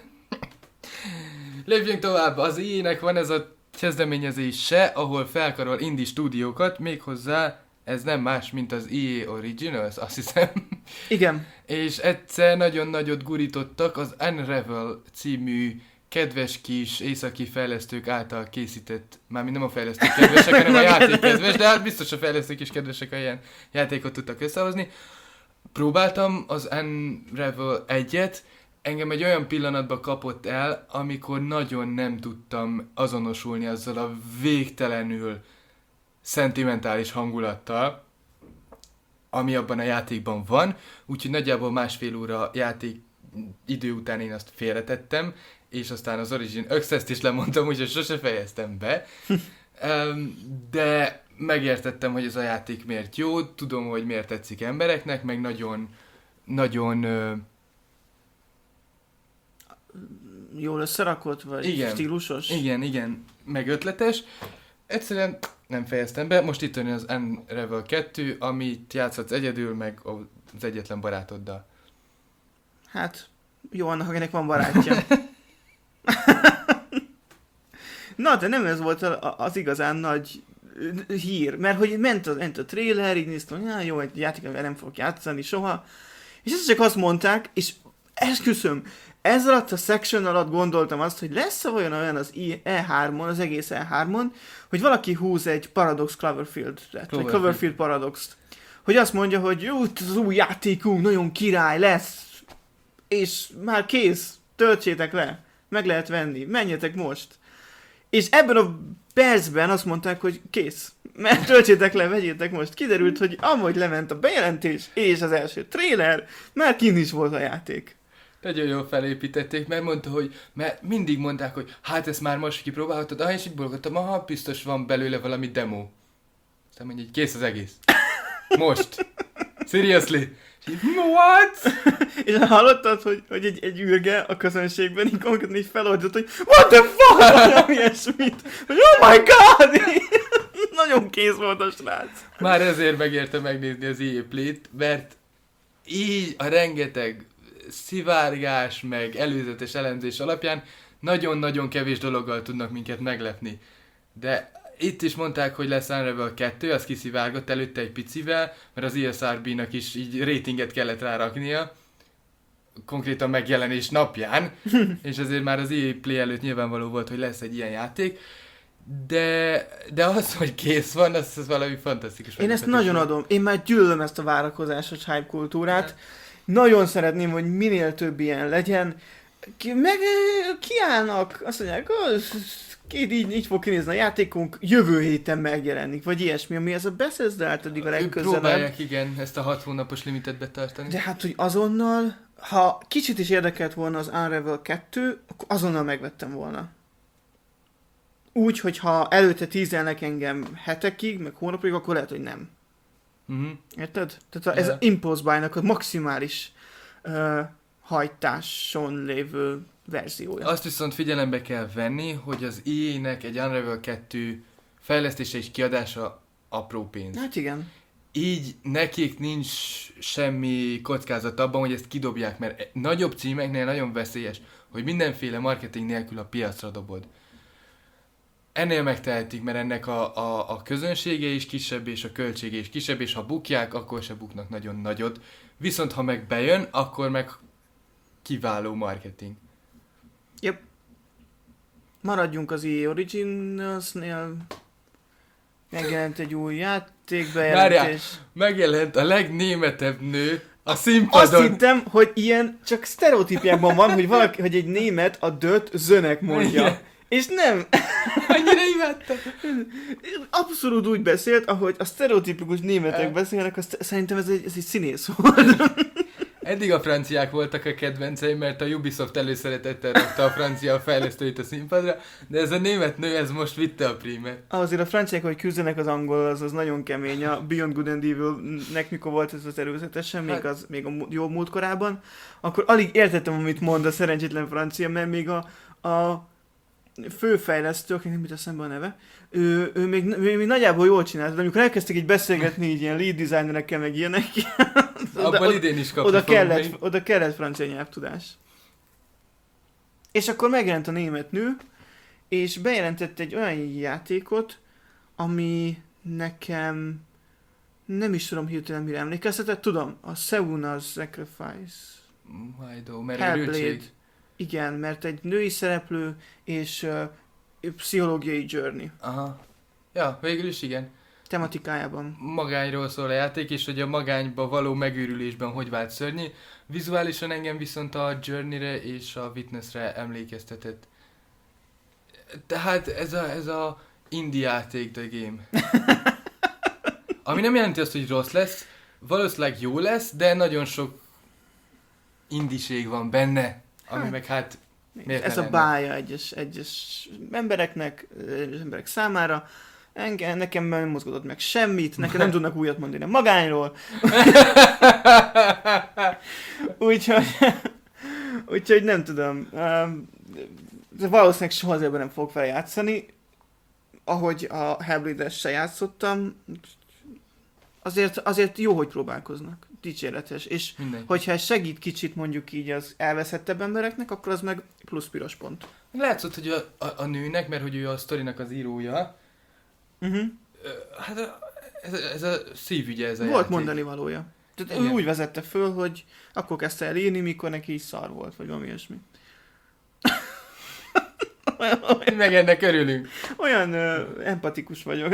Lépjünk tovább. Az í á-nek van ez a kezdeményezése, ahol felkarol indie stúdiókat, méghozzá ez nem más, mint az í á Originals, azt hiszem. Igen. És egyszer nagyon nagyot gurítottak az Unravel című kedves kis északi fejlesztők által készített, mármint nem a fejlesztők kedvesek, hanem a játék kedves, de hát biztos a fejlesztők is kedvesek, ha ilyen játékot tudtak összehozni. Próbáltam az Unravel egyet, engem egy olyan pillanatban kapott el, amikor nagyon nem tudtam azonosulni azzal a végtelenül szentimentális hangulattal, ami abban a játékban van, úgyhogy nagyjából másfél óra játék idő után én azt félretettem, és aztán az Origin Access-t is lemondtam, úgyhogy sose fejeztem be. De megértettem, hogy ez a játék miért jó, tudom, hogy miért tetszik embereknek, meg nagyon, nagyon... Jól összerakott, vagy igen, stílusos? Igen, igen, meg ötletes. Egyszerűen nem fejeztem be, most itt jön az Unravel kettő, amit játszhatsz egyedül, meg az egyetlen barátoddal. Hát, jó annak, akinek van barátja. Na, de nem ez volt az igazán nagy hír, mert hogy ment a, ment a trailer, így néztem, hogy jó, egy játék, amivel nem fogok játszani soha, és ezt csak azt mondták, és esküszöm, ez alatt a section alatt gondoltam azt, hogy lesz vajon olyan az E hármon, az egész E hármon, hogy valaki húz egy Paradox Cloverfield-et, Cloverfield. vagy Cloverfield Paradox-t, hogy azt mondja, hogy jó, az új játékunk nagyon király lesz, és már kész, töltsétek le, meg lehet venni, menjetek most. És ebben a percben azt mondták, hogy kész, mert töltsétek le, vegyétek most. Kiderült, hogy amúgy lement a bejelentés és az első trailer, már kint is volt a játék. Nagyon jól felépítették, mert mondta, hogy mert mindig mondták, hogy hát ezt már most kipróbálhatod, ah, és így bolgottam, aha, biztos van belőle valami demo. Aztán mondja, hogy kész az egész. Most. Seriously. És így, what? És hallottad, hogy, hogy egy, egy űrge a közönségben így konkrétan így feloldott, hogy what the fuck? Valami ilyesmit. Hogy oh my god! Nagyon kész volt a srác. Már ezért megérte megnézni az í á Play-t, mert így a rengeteg szivárgás, meg előzetes elemzés alapján nagyon-nagyon kevés dologgal tudnak minket meglepni. De itt is mondták, hogy lesz Unravel kettő, az kiszivárgott előtte egy picivel, mert az i es er bé-nak is így ratinget kellett ráraknia, konkrétan megjelenés napján, és azért már az í á Play előtt nyilvánvaló volt, hogy lesz egy ilyen játék, de, de az, hogy kész van, az, az valami fantasztikus. Én ezt nagyon van. adom. Én már gyűlölöm ezt a várakozásos hype kultúrát. Nagyon szeretném, hogy minél több ilyen legyen. Ki, meg kiállnak, azt mondják, két így, így fog kinézni a játékunk, jövő héten megjelenik, vagy ilyesmi, ami ez a Bethesda áltadig a legközelebb. Próbálják, igen, ezt a hat hónapos limitet betartani. De hát, hogy azonnal, ha kicsit is érdekelt volna az Unravel kettő, akkor azonnal megvettem volna. Úgy, hogyha előtte tízelnek engem hetekig, meg hónapig, akkor lehet, hogy nem. Uh-huh. Érted? Tehát a, ez az Impulse Buy-nak a maximális uh, hajtáson lévő verziója. Azt viszont figyelembe kell venni, hogy az í á-nek egy Unravel kettő fejlesztése és kiadása apró pénz. Hát igen. Így nekik nincs semmi kockázat abban, hogy ezt kidobják, mert nagyobb címeknél nagyon veszélyes, hogy mindenféle marketing nélkül a piacra dobod. Ennél megtehetik, mert ennek a, a, a közönsége is kisebb, és a költsége is kisebb, és ha bukják, akkor se buknak nagyon nagyot. Viszont ha meg bejön, akkor meg kiváló marketing. Yep. Maradjunk az í á Originals-nél. Megjelent egy új játékbejelentés. Megjelent a legnémetebb nő a színpadon. Azt hittem, hogy ilyen csak sztereotípiákban van, hogy valaki, hogy egy német a döt zönek mondja. Igen. És nem. Annyira imádtam. Abszolút úgy beszélt, ahogy a sztereotipikus németek e... beszélnek, azt szerintem ez egy, ez egy színész volt. Eddig a franciák voltak a kedvenceim, mert a Ubisoft előszeretettel rakta a francia fejlesztőit a színpadra, de ez a német nő, ez most vitte a prímet. Azért a franciák, hogy küzdenek az angol, az, az nagyon kemény. A Beyond Good and Evil-nek mikor volt ez az erőzetesen, még, az, még a jó múltkorában, akkor alig értettem, amit mond a szerencsétlen francia, mert még a, a főfejlesztő, akinek nem jut eszembe a neve, ő, ő még, ő még nagyjából jól csinált, de amikor elkezdtek így beszélgetni így ilyen lead designerekkel, meg ilyenek, abban idén is kapni oda kellett, oda kellett francia nyelvtudás. És akkor megjelent a német nő, és bejelentett egy olyan játékot, ami nekem nem is tudom hirtelen mire emlékeztetett, tudom, a Seuna's Sacrifice. Majdó, mert Hellblade. Igen, mert egy női szereplő és uh, pszichológiai journey. Aha. Ja, végül is igen. Tematikájában. Magányról szól a játék, és hogy a magányba való megőrülésben hogy vált szörnyű. Vizuálisan engem viszont a Journey-re és a Witness-re emlékeztetett. Tehát ez a, ez a indie játék, The Game. Ami nem jelenti azt, hogy rossz lesz, valószínűleg jó lesz, de nagyon sok indiség van benne. Ami hát, meg hát... Ez a bája egyes, egyes embereknek, egyes emberek számára. Engem, nekem nem mozgodott meg semmit, nekem nem tudnak újat mondani a magányról. úgyhogy, úgyhogy nem tudom. De valószínűleg soha azért nem fogok vele játszani. Ahogy a Hellblade-es se játszottam, azért, azért jó, hogy próbálkoznak. Dicséretes. És mindenki. Hogyha ez segít kicsit mondjuk így az elveszettebb embereknek, akkor az meg plusz piros pont. Látszott, hogy a, a, a nőnek, mert hogy ő a sztorinak az írója, uh-huh. hát ez, ez a szívügye ez a volt játék. Mondani valója. Tehát ő úgy vezette föl, hogy akkor kezdte el írni, mikor neki is szar volt, vagy valami ilyesmi. olyan, olyan, meg ennek örülünk. Olyan ö, empatikus vagyok.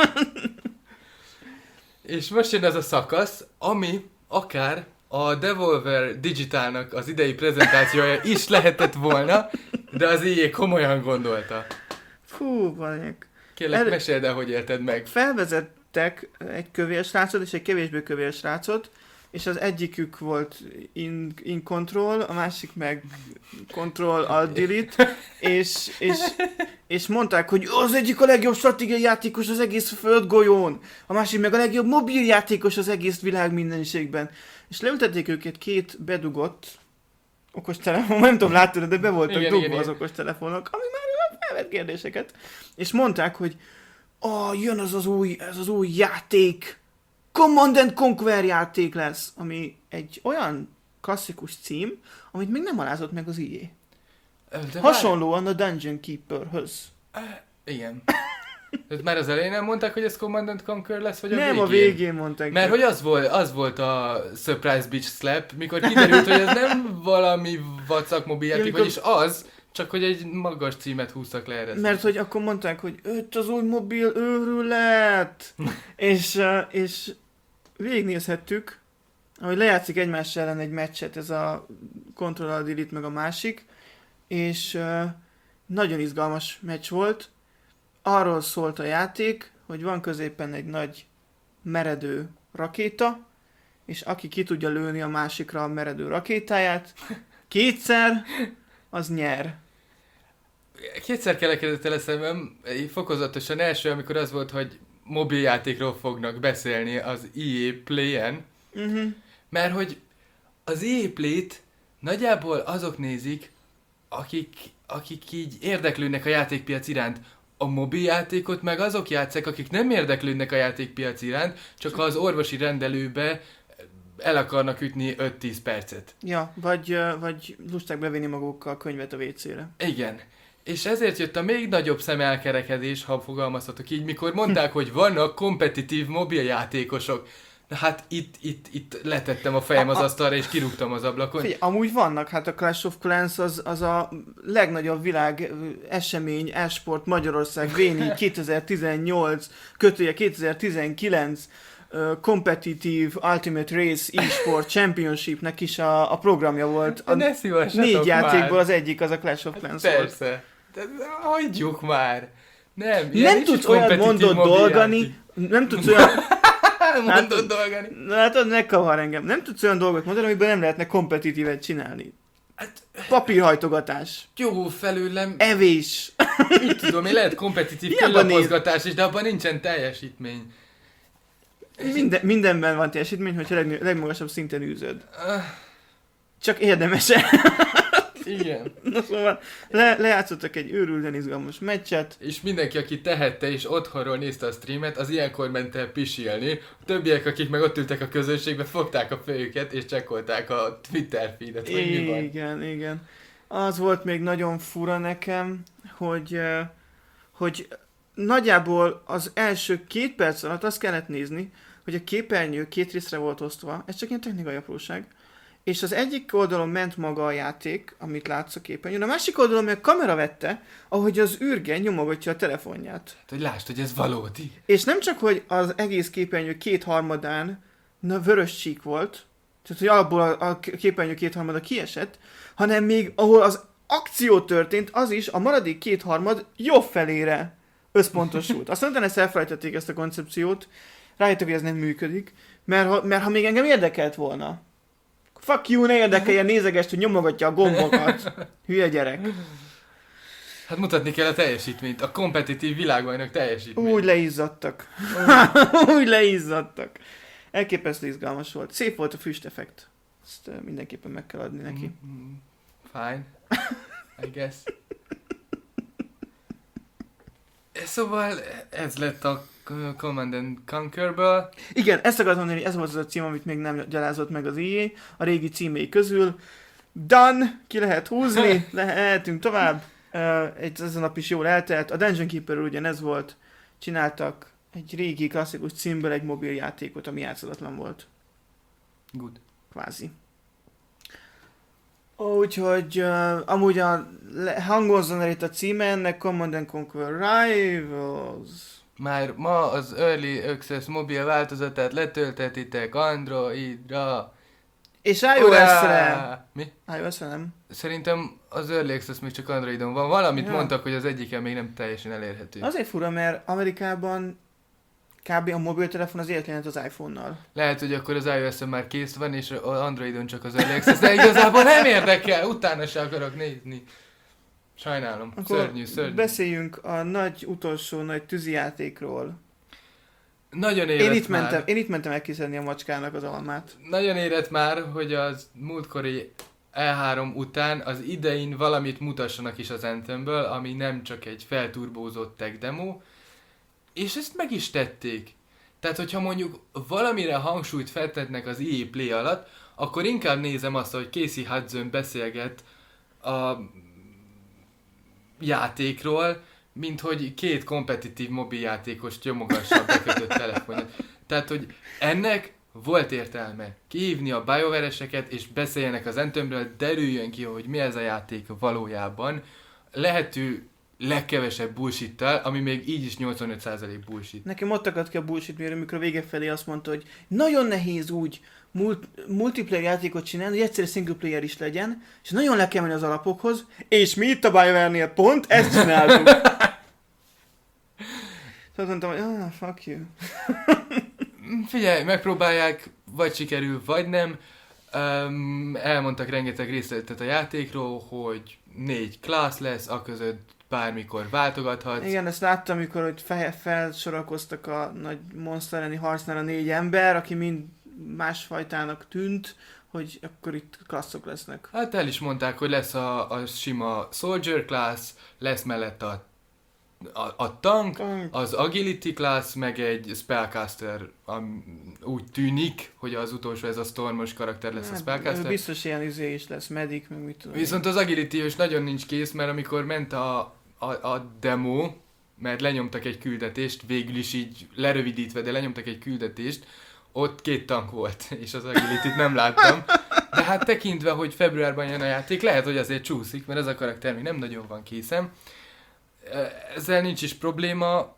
És most jön ez a szakasz, ami akár a Devolver Digitalnak az idei prezentációja is lehetett volna, de az í á komolyan gondolta. Fú, valamelyik. Kérlek, El... meséld el, hogy élted meg. Felvezettek egy kövér srácot és egy kevésbé kövér srácot, és az egyikük volt in, in control, a másik meg control alt delete, és, és, és mondták, hogy az egyik a legjobb stratégiai játékos az egész földgolyón, a másik meg a legjobb mobil játékos az egész világ mindenségben. És leültették őket két bedugott okostelefon, nem tudom, láttad, de be voltak igen, dugva igen, az okostelefonok, ami már felvett kérdéseket. És mondták, hogy ah, jön az az új, ez az új játék, Command and Conquer játék lesz, ami egy olyan klasszikus cím, amit még nem alázott meg az i á. De hasonlóan várj. A Dungeon Keeper-höz. Igen. Ez már az elején nem mondták, hogy ez Command and Conquer lesz, vagy a nem, végén? Nem, a végén mondták. Mert hogy az volt, az volt a Surprise Beach Slap, mikor kiderült, hogy ez nem valami vacak mobiljáték, ja, vagyis az, csak hogy egy magas címet húztak le erre. Mert hogy akkor mondták, hogy öt az új mobil őrület, és, és végignézhettük, ahogy lejátszik egymás ellen egy meccset, ez a Control Delete meg a másik, és uh, nagyon izgalmas meccs volt. Arról szólt a játék, hogy van középen egy nagy meredő rakéta, és aki ki tudja lőni a másikra a meredő rakétáját, kétszer, az nyer. Kétszer kerekedett el eszemben, fokozatosan első, amikor az volt, hogy mobiljátékról fognak beszélni az i á Play-en, uh-huh. mert hogy az i á Play-t nagyjából azok nézik, akik, akik így érdeklődnek a játékpiac iránt. A mobiljátékot meg azok játszák, akik nem érdeklődnek a játékpiac iránt, csak ha az orvosi rendelőbe el akarnak ütni öt-tíz percet. Ja, vagy, vagy lusták bevinni magukkal könyvet a vécére. Igen. És ezért jött a még nagyobb szemelkerekedés, ha fogalmazhatok így, mikor mondták, hogy vannak kompetitív mobiljátékosok. Na hát itt, itt, itt letettem a fejem az asztalra, és kirúgtam az ablakon. Figyelj, amúgy vannak, hát a Clash of Clans az, az a legnagyobb világ esemény, e-sport Magyarország, Véni kétezer-tizennyolc, kötője kétezer-tizenkilenc, uh, Competitive Ultimate Race e-sport Championshipnek is a, a programja volt. A ne négy játékból már. Az egyik az a Clash of Clans hát persze. volt. De hagyjuk már. Nem, nem tudsz olyan mondod dolgani, nem tudsz olyan... mondod dolgani. Na hát ne kavar engem. Nem tudsz olyan dolgot mondani, amiből nem lehetne kompetitívet csinálni. Hát, papírhajtogatás. Jó felőlem. Evés. Mit tudom, én lehet kompetitív kilapozgatás is, de abban nincsen teljesítmény. Minden, mindenben van teljesítmény, hogyha leg, legmagasabb szinten űzöd. Csak érdemes. Igen. Na szóval le, lejátszottak egy őrülten izgalmas meccset. És mindenki, aki tehette és otthonról nézte a streamet, az ilyenkor ment el pisilni. A többiek, akik meg ott ültek a közönségbe, fogták a fejüket és csekkolták a Twitter feedet, hogy mi van. Igen, igen. Az volt még nagyon fura nekem, hogy, hogy nagyjából az első két perc alatt azt kellett nézni, hogy a képernyő két részre volt osztva. Ez csak ilyen technikai apróság. És az egyik oldalon ment maga a játék, amit látsz a képernyőn, a másik oldalon meg a kamera vette, ahogy az űrge nyomogatja a telefonját. Hát, hogy lásd, hogy ez valódi. És nem csak, hogy az egész képernyő kétharmadán na, vörös csík volt, tehát, hogy alapból a, a képernyő kétharmada kiesett, hanem még ahol az akció történt, az is a maradék kétharmad jobb felére összpontosult. Aztán utána ezt elfelejtették, ezt a koncepciót, rájöttek, hogy ez nem működik, mert ha, mert ha még engem érdekelt volna, fuck you, ne érdekeljen, nézegest, hogy nyomogatja a gombokat. Hülye gyerek. Hát mutatni kell a teljesítményt, a kompetitív világbajnok teljesítményt. Úgy leizzadtak. Úgy leizzadtak. Elképesztő izgalmas volt. Szép volt a füsteffekt. Ezt uh, mindenképpen meg kell adni neki. Mm-hmm. Fine. I guess. Szóval ez lett a Command and Conquerből. Igen, ezt akartam mondani, hogy ez volt az a cím, amit még nem gyalázott meg az i á, a régi címei közül. Done! Ki lehet húzni, lehetünk tovább. Uh, ez a nap is jól eltelt. A Dungeon Keeperről ugyanez volt. Csináltak egy régi klasszikus címből egy mobil játékot, ami játszatlan volt. Good. Kvázi. Úgyhogy uh, amúgy a hangozzon el itt a címe ennek, Command and Conquer Rivals. Már ma az Early Access mobil változatát letöltetitek Androidra. És iOS-re. Mi? iOS-re nem. Szerintem az Early Access még csak Androidon van. Valamit ja. mondtak, hogy az egyiken még nem teljesen elérhető. Azért fura, mert Amerikában kb. A mobiltelefon az életlenet az iPhone-nal. Lehet, hogy akkor az iOS-en már kész van, és az Androidon csak az Early Access, de igazából nem érdekel, utána se akarok nézni. Sajnálom, akkor szörnyű, szörnyű. beszéljünk a nagy utolsó nagy tűzijátékról. Nagyon érett én itt már. mentem, én itt mentem elkiszedni a macskának az almát. Nagyon érett már, hogy az múltkori E három után az idején valamit mutassanak is az Anthemből, ami nem csak egy felturbózott tech demo, és ezt meg is tették. Tehát, hogyha mondjuk valamire hangsúlyt feltetnek az í á Play alatt, akkor inkább nézem azt, hogy Casey Hudson beszélget a játékról, mint hogy két kompetitív mobiljátékos gyomogassa a bekötött telefonját. Tehát, hogy ennek volt értelme kihívni a BioWare-eseket, és beszéljenek az Anthemről, derüljön ki, hogy mi ez a játék valójában. Lehető legkevesebb bullshittal, ami még így is nyolcvanöt százalék bullshit. Nekem ott akadt ki a bullshit, mert amikor a vége felé azt mondta, hogy nagyon nehéz úgy mult- multiplayer játékot csinálni, hogy egyszerű single player is legyen, és nagyon le kell menni az alapokhoz, és mi itt a BioWare-nél pont ezt csináltuk. Szóval mondtam, hogy ah, fuck you. Figyelj, megpróbálják, vagy sikerül, vagy nem. Um, elmondtak rengeteg részletet a játékról, hogy négy class lesz, aközött bármikor váltogathatsz. Igen, ezt láttam, amikor hogy fe- felsorakoztak a nagy monster elleni harcnál a négy ember, aki mind másfajtának tűnt, hogy akkor itt klasszok lesznek. Hát el is mondták, hogy lesz a, a sima Soldier class, lesz mellett a, a, a tank, Tank. az Agility class, meg egy Spellcaster, am, úgy tűnik, hogy az utolsó ez a Stormos karakter lesz a Spellcaster. Biztos ilyen izé is lesz, medic, meg mit tudom. Viszont az Agility is nagyon nincs kész, mert amikor ment a, a, a demo, mert lenyomtak egy küldetést, végül is így lerövidítve, de lenyomtak egy küldetést, ott két tank volt, és az Agility-t nem láttam. De hát tekintve, hogy februárban jön a játék, lehet, hogy azért csúszik, mert ez a karakter még nem nagyon van készen. Ezzel nincs is probléma.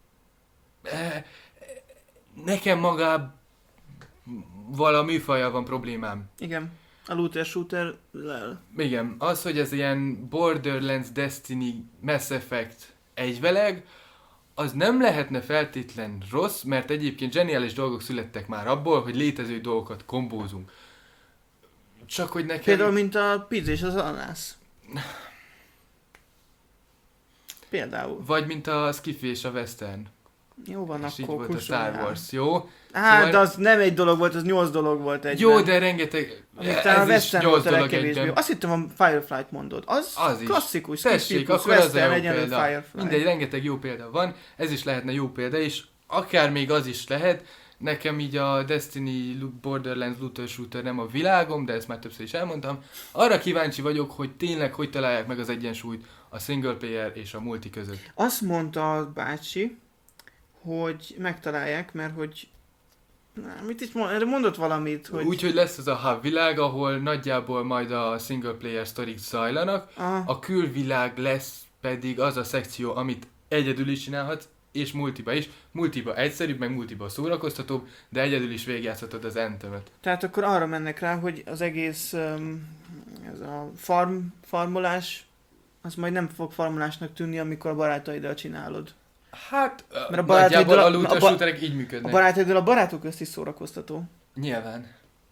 Nekem maga valami faja van problémám. Igen, a looter shooter lel. Igen, az, hogy ez ilyen Borderlands, Destiny, Mass Effect egyveleg, az nem lehetne feltétlen rossz, mert egyébként zseniális dolgok születtek már abból, hogy létező dolgokat kombózunk. Csak hogy nekem... Például, mint a pizza és az ananász. Például. Vagy mint a Skiffy és a Western. Jó van, És így akkor volt a Star kussoljál. Wars, jó? Á, Szóval- de az nem egy dolog volt, az nyolc dolog volt egyben. Jó, de rengeteg... Amit talán a Ez is Western nyolc volt a dolog legkevésbé. egyben. Azt hittem a Firefly-t mondod. Az, Az is. klasszikus. Tessék, Skiffy akkor plusz az a Western jó egyenlő példa. Firefly. Mindegy, rengeteg jó példa van, ez is lehetne jó példa, és akár még az is lehet, nekem így a Destiny Borderlands looter shooter nem a világom, de ezt már többször is elmondtam. Arra kíváncsi vagyok, hogy tényleg hogy találják meg az egyensúlyt a single player és a multi között. Azt mondta a bácsi, hogy megtalálják, mert hogy... Na, mit is mond, erre mondott valamit, hogy... Úgyhogy lesz az a hub világ, ahol nagyjából majd a single player sztorik zajlanak, Aha. a külvilág lesz pedig az a szekció, amit egyedül is csinálhatsz, és multiba is. Multiba egyszerűbb, meg multiba szórakoztatóbb, de egyedül is végigjátszhatod az Anthemet. Tehát akkor arra mennek rá, hogy az egész um, ez a farm, farmolás, az majd nem fog farmolásnak tűnni, amikor a barátaiddal csinálod. Hát, Mert a a barátaiddal nagyjából a a- looter a ba- shooterek így A működnek. barátaiddal a barátok közt is szórakoztató. Nyilván.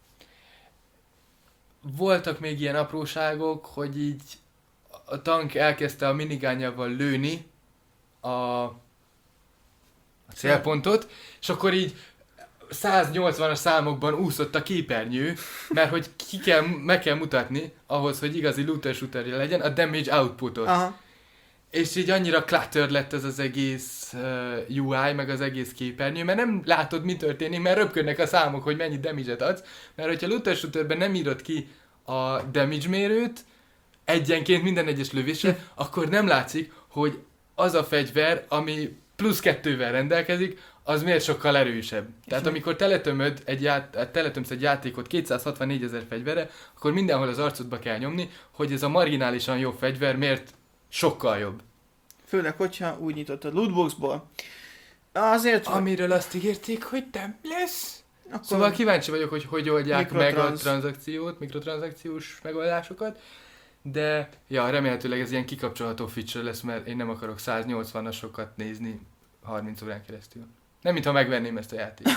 Voltak még ilyen apróságok, hogy így a tank elkezdte a minigányával lőni a, a célpontot, és akkor így száznyolcvanas számokban úszott a képernyő, mert hogy ki kell, meg kell mutatni ahhoz, hogy igazi looter shooter legyen a damage outputot. Aha. És így annyira cluttered lett ez az egész uh, u i, meg az egész képernyő, mert nem látod, mi történik, mert röpködnek a számok, hogy mennyi damage-et adsz, mert hogyha looter shooterben nem írod ki a damage mérőt, egyenként minden egyes lövésre, akkor nem látszik, hogy az a fegyver, ami plusz kettővel rendelkezik, az miért sokkal erősebb. Tehát amikor teletömöd egy ját, teletömsz egy játékot kétszázhatvannégy ezer fegyverre, akkor mindenhol az arcodba kell nyomni, hogy ez a marginálisan jobb fegyver miért sokkal jobb. Főleg, hogyha úgy nyitottad lootboxból. Azért... Amiről azt ígérték, hogy nem lesz. akkor Szóval kíváncsi vagyok, hogy hogy oldják meg a Mikrotrans. tranzakciót, mikrotranszakciós megoldásokat. De ja, remélhetőleg ez ilyen kikapcsolható feature lesz, mert én nem akarok száznyolcvanasokat nézni harminc órán keresztül. Nem, mintha megvenném ezt a játékot.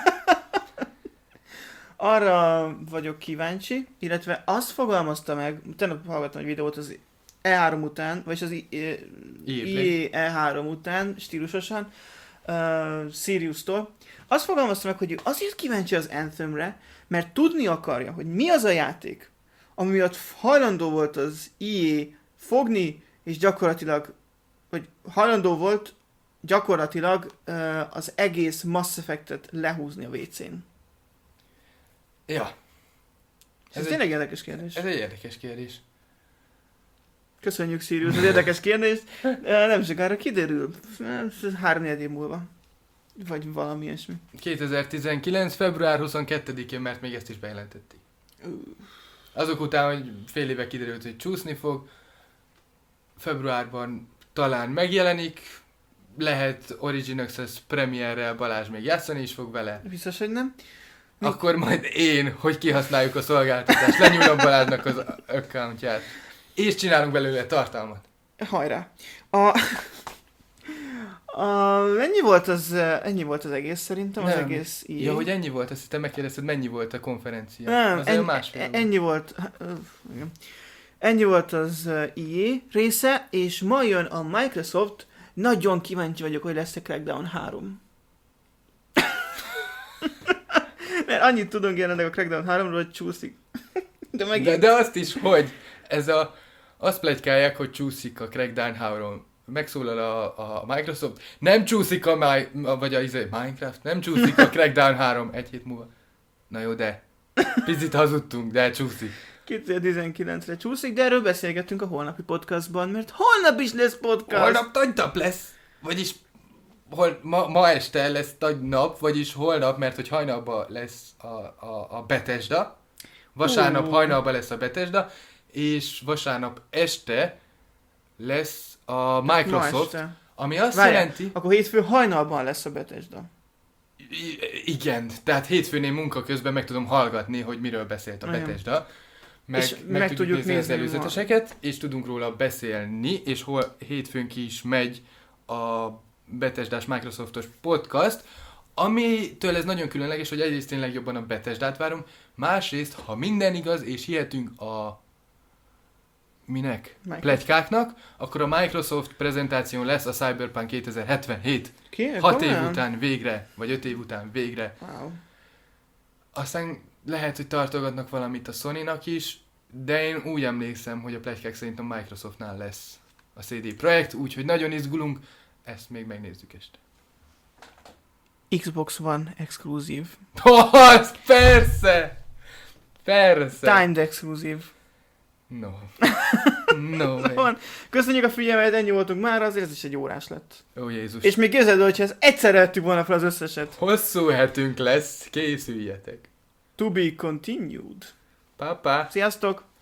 Arra vagyok kíváncsi, illetve azt fogalmazta meg, tegnap hallgattam egy videót az E három után, vagy az i á E három után, stílusosan, uh, Sirius-tól. Azt fogalmazta meg, hogy ő azért kíváncsi az Anthemre, mert tudni akarja, hogy mi az a játék, ami miatt hajlandó volt az i á fogni, és gyakorlatilag, vagy hajlandó volt gyakorlatilag uh, az egész Mass Effect-et lehúzni a vécén. Ja. Ez, ez tényleg érdekes kérdés. Ez egy érdekes kérdés. Köszönjük, Sirius, az érdekes kérdést. Nem sokára kiderül. Három-négy év múlva. Vagy valami ilyesmi. kétezer-tizenkilenc. február huszonkettedikén, mert még ezt is bejelentették. Azok után, hogy fél éve kiderült, hogy csúszni fog, februárban talán megjelenik, lehet Origin Access Premierrel Balázs még játszani is fog vele. Biztos, hogy nem. Mi? Akkor majd én, hogy kihasználjuk a szolgáltatást, lenyúlom Balázsnak az accountját, és csinálunk belőle tartalmat. Hajrá! A... A... Ennyi volt az, ennyi volt az egész szerintem, nem. Az egész i á. Ja, hogy ennyi volt, azt hittem megkérdezted, mennyi volt a konferencia. Nem, az ennyi, másfél ennyi volt. Ennyi volt az i á része, és ma jön a Microsoft. Nagyon kíváncsi vagyok, hogy lesz a Crackdown három. Mert annyit tudunk jelenleg a Crackdown háromról, hogy csúszik. De, megint... de, de azt is, hogy ez a, azt pletykálják, hogy csúszik a Crackdown három. Megszólal a, a Microsoft, nem csúszik a, My, vagy a izé, Minecraft, nem csúszik a Crackdown három egy hét múlva. Na jó, de picit hazudtunk, de csúszik. kétezer-tizenkilencre csúszik, de erről beszélgettünk a holnapi podcastban, mert holnap is lesz podcast. Holnap nagynap lesz, vagyis hol, ma, ma este lesz nagy nap, vagyis holnap, mert hogy hajnalban lesz a, a, a Bethesda, vasárnap uh. hajnalban lesz a Bethesda, és vasárnap este lesz a Microsoft, ami azt Várjál, jelenti... Akkor hétfő hajnalban lesz a Bethesda. I- igen, tehát hétfőn én munka közben meg tudom hallgatni, hogy miről beszélt a Olyan. Bethesda. Meg, És meg, meg tudjuk nézni, nézni az előzeteseket, ma. És tudunk róla beszélni, és hol hétfőn ki is megy a Bethesdás Microsoftos podcast, amitől ez nagyon különleges, hogy egyrészt tényleg jobban a Bethesdát várom, másrészt, ha minden igaz, és hihetünk a minek? Pletykáknak, akkor a Microsoft prezentáción lesz a Cyberpunk kétezer-hetvenhét. Ki? Hat év után végre, vagy öt év után végre. Wow. Aztán lehet, hogy tartogatnak valamit a Sony-nak is, de én úgy emlékszem, hogy a pletykák szerint a Microsoftnál lesz a cé dé Projekt, úgyhogy nagyon izgulunk, ezt még megnézzük este. Xbox One exkluzív. Oh, az persze! Persze! Timed exkluzív. No. No. Van. Köszönjük a figyelmet, ennyi voltunk már, azért ez is egy órás lett. Ó, Jézus. És még képzeld, hogyha ezt egyszer ettük volna fel az összeset. Hosszú hetünk lesz, készüljetek. To be continued. Papa. Sziasztok!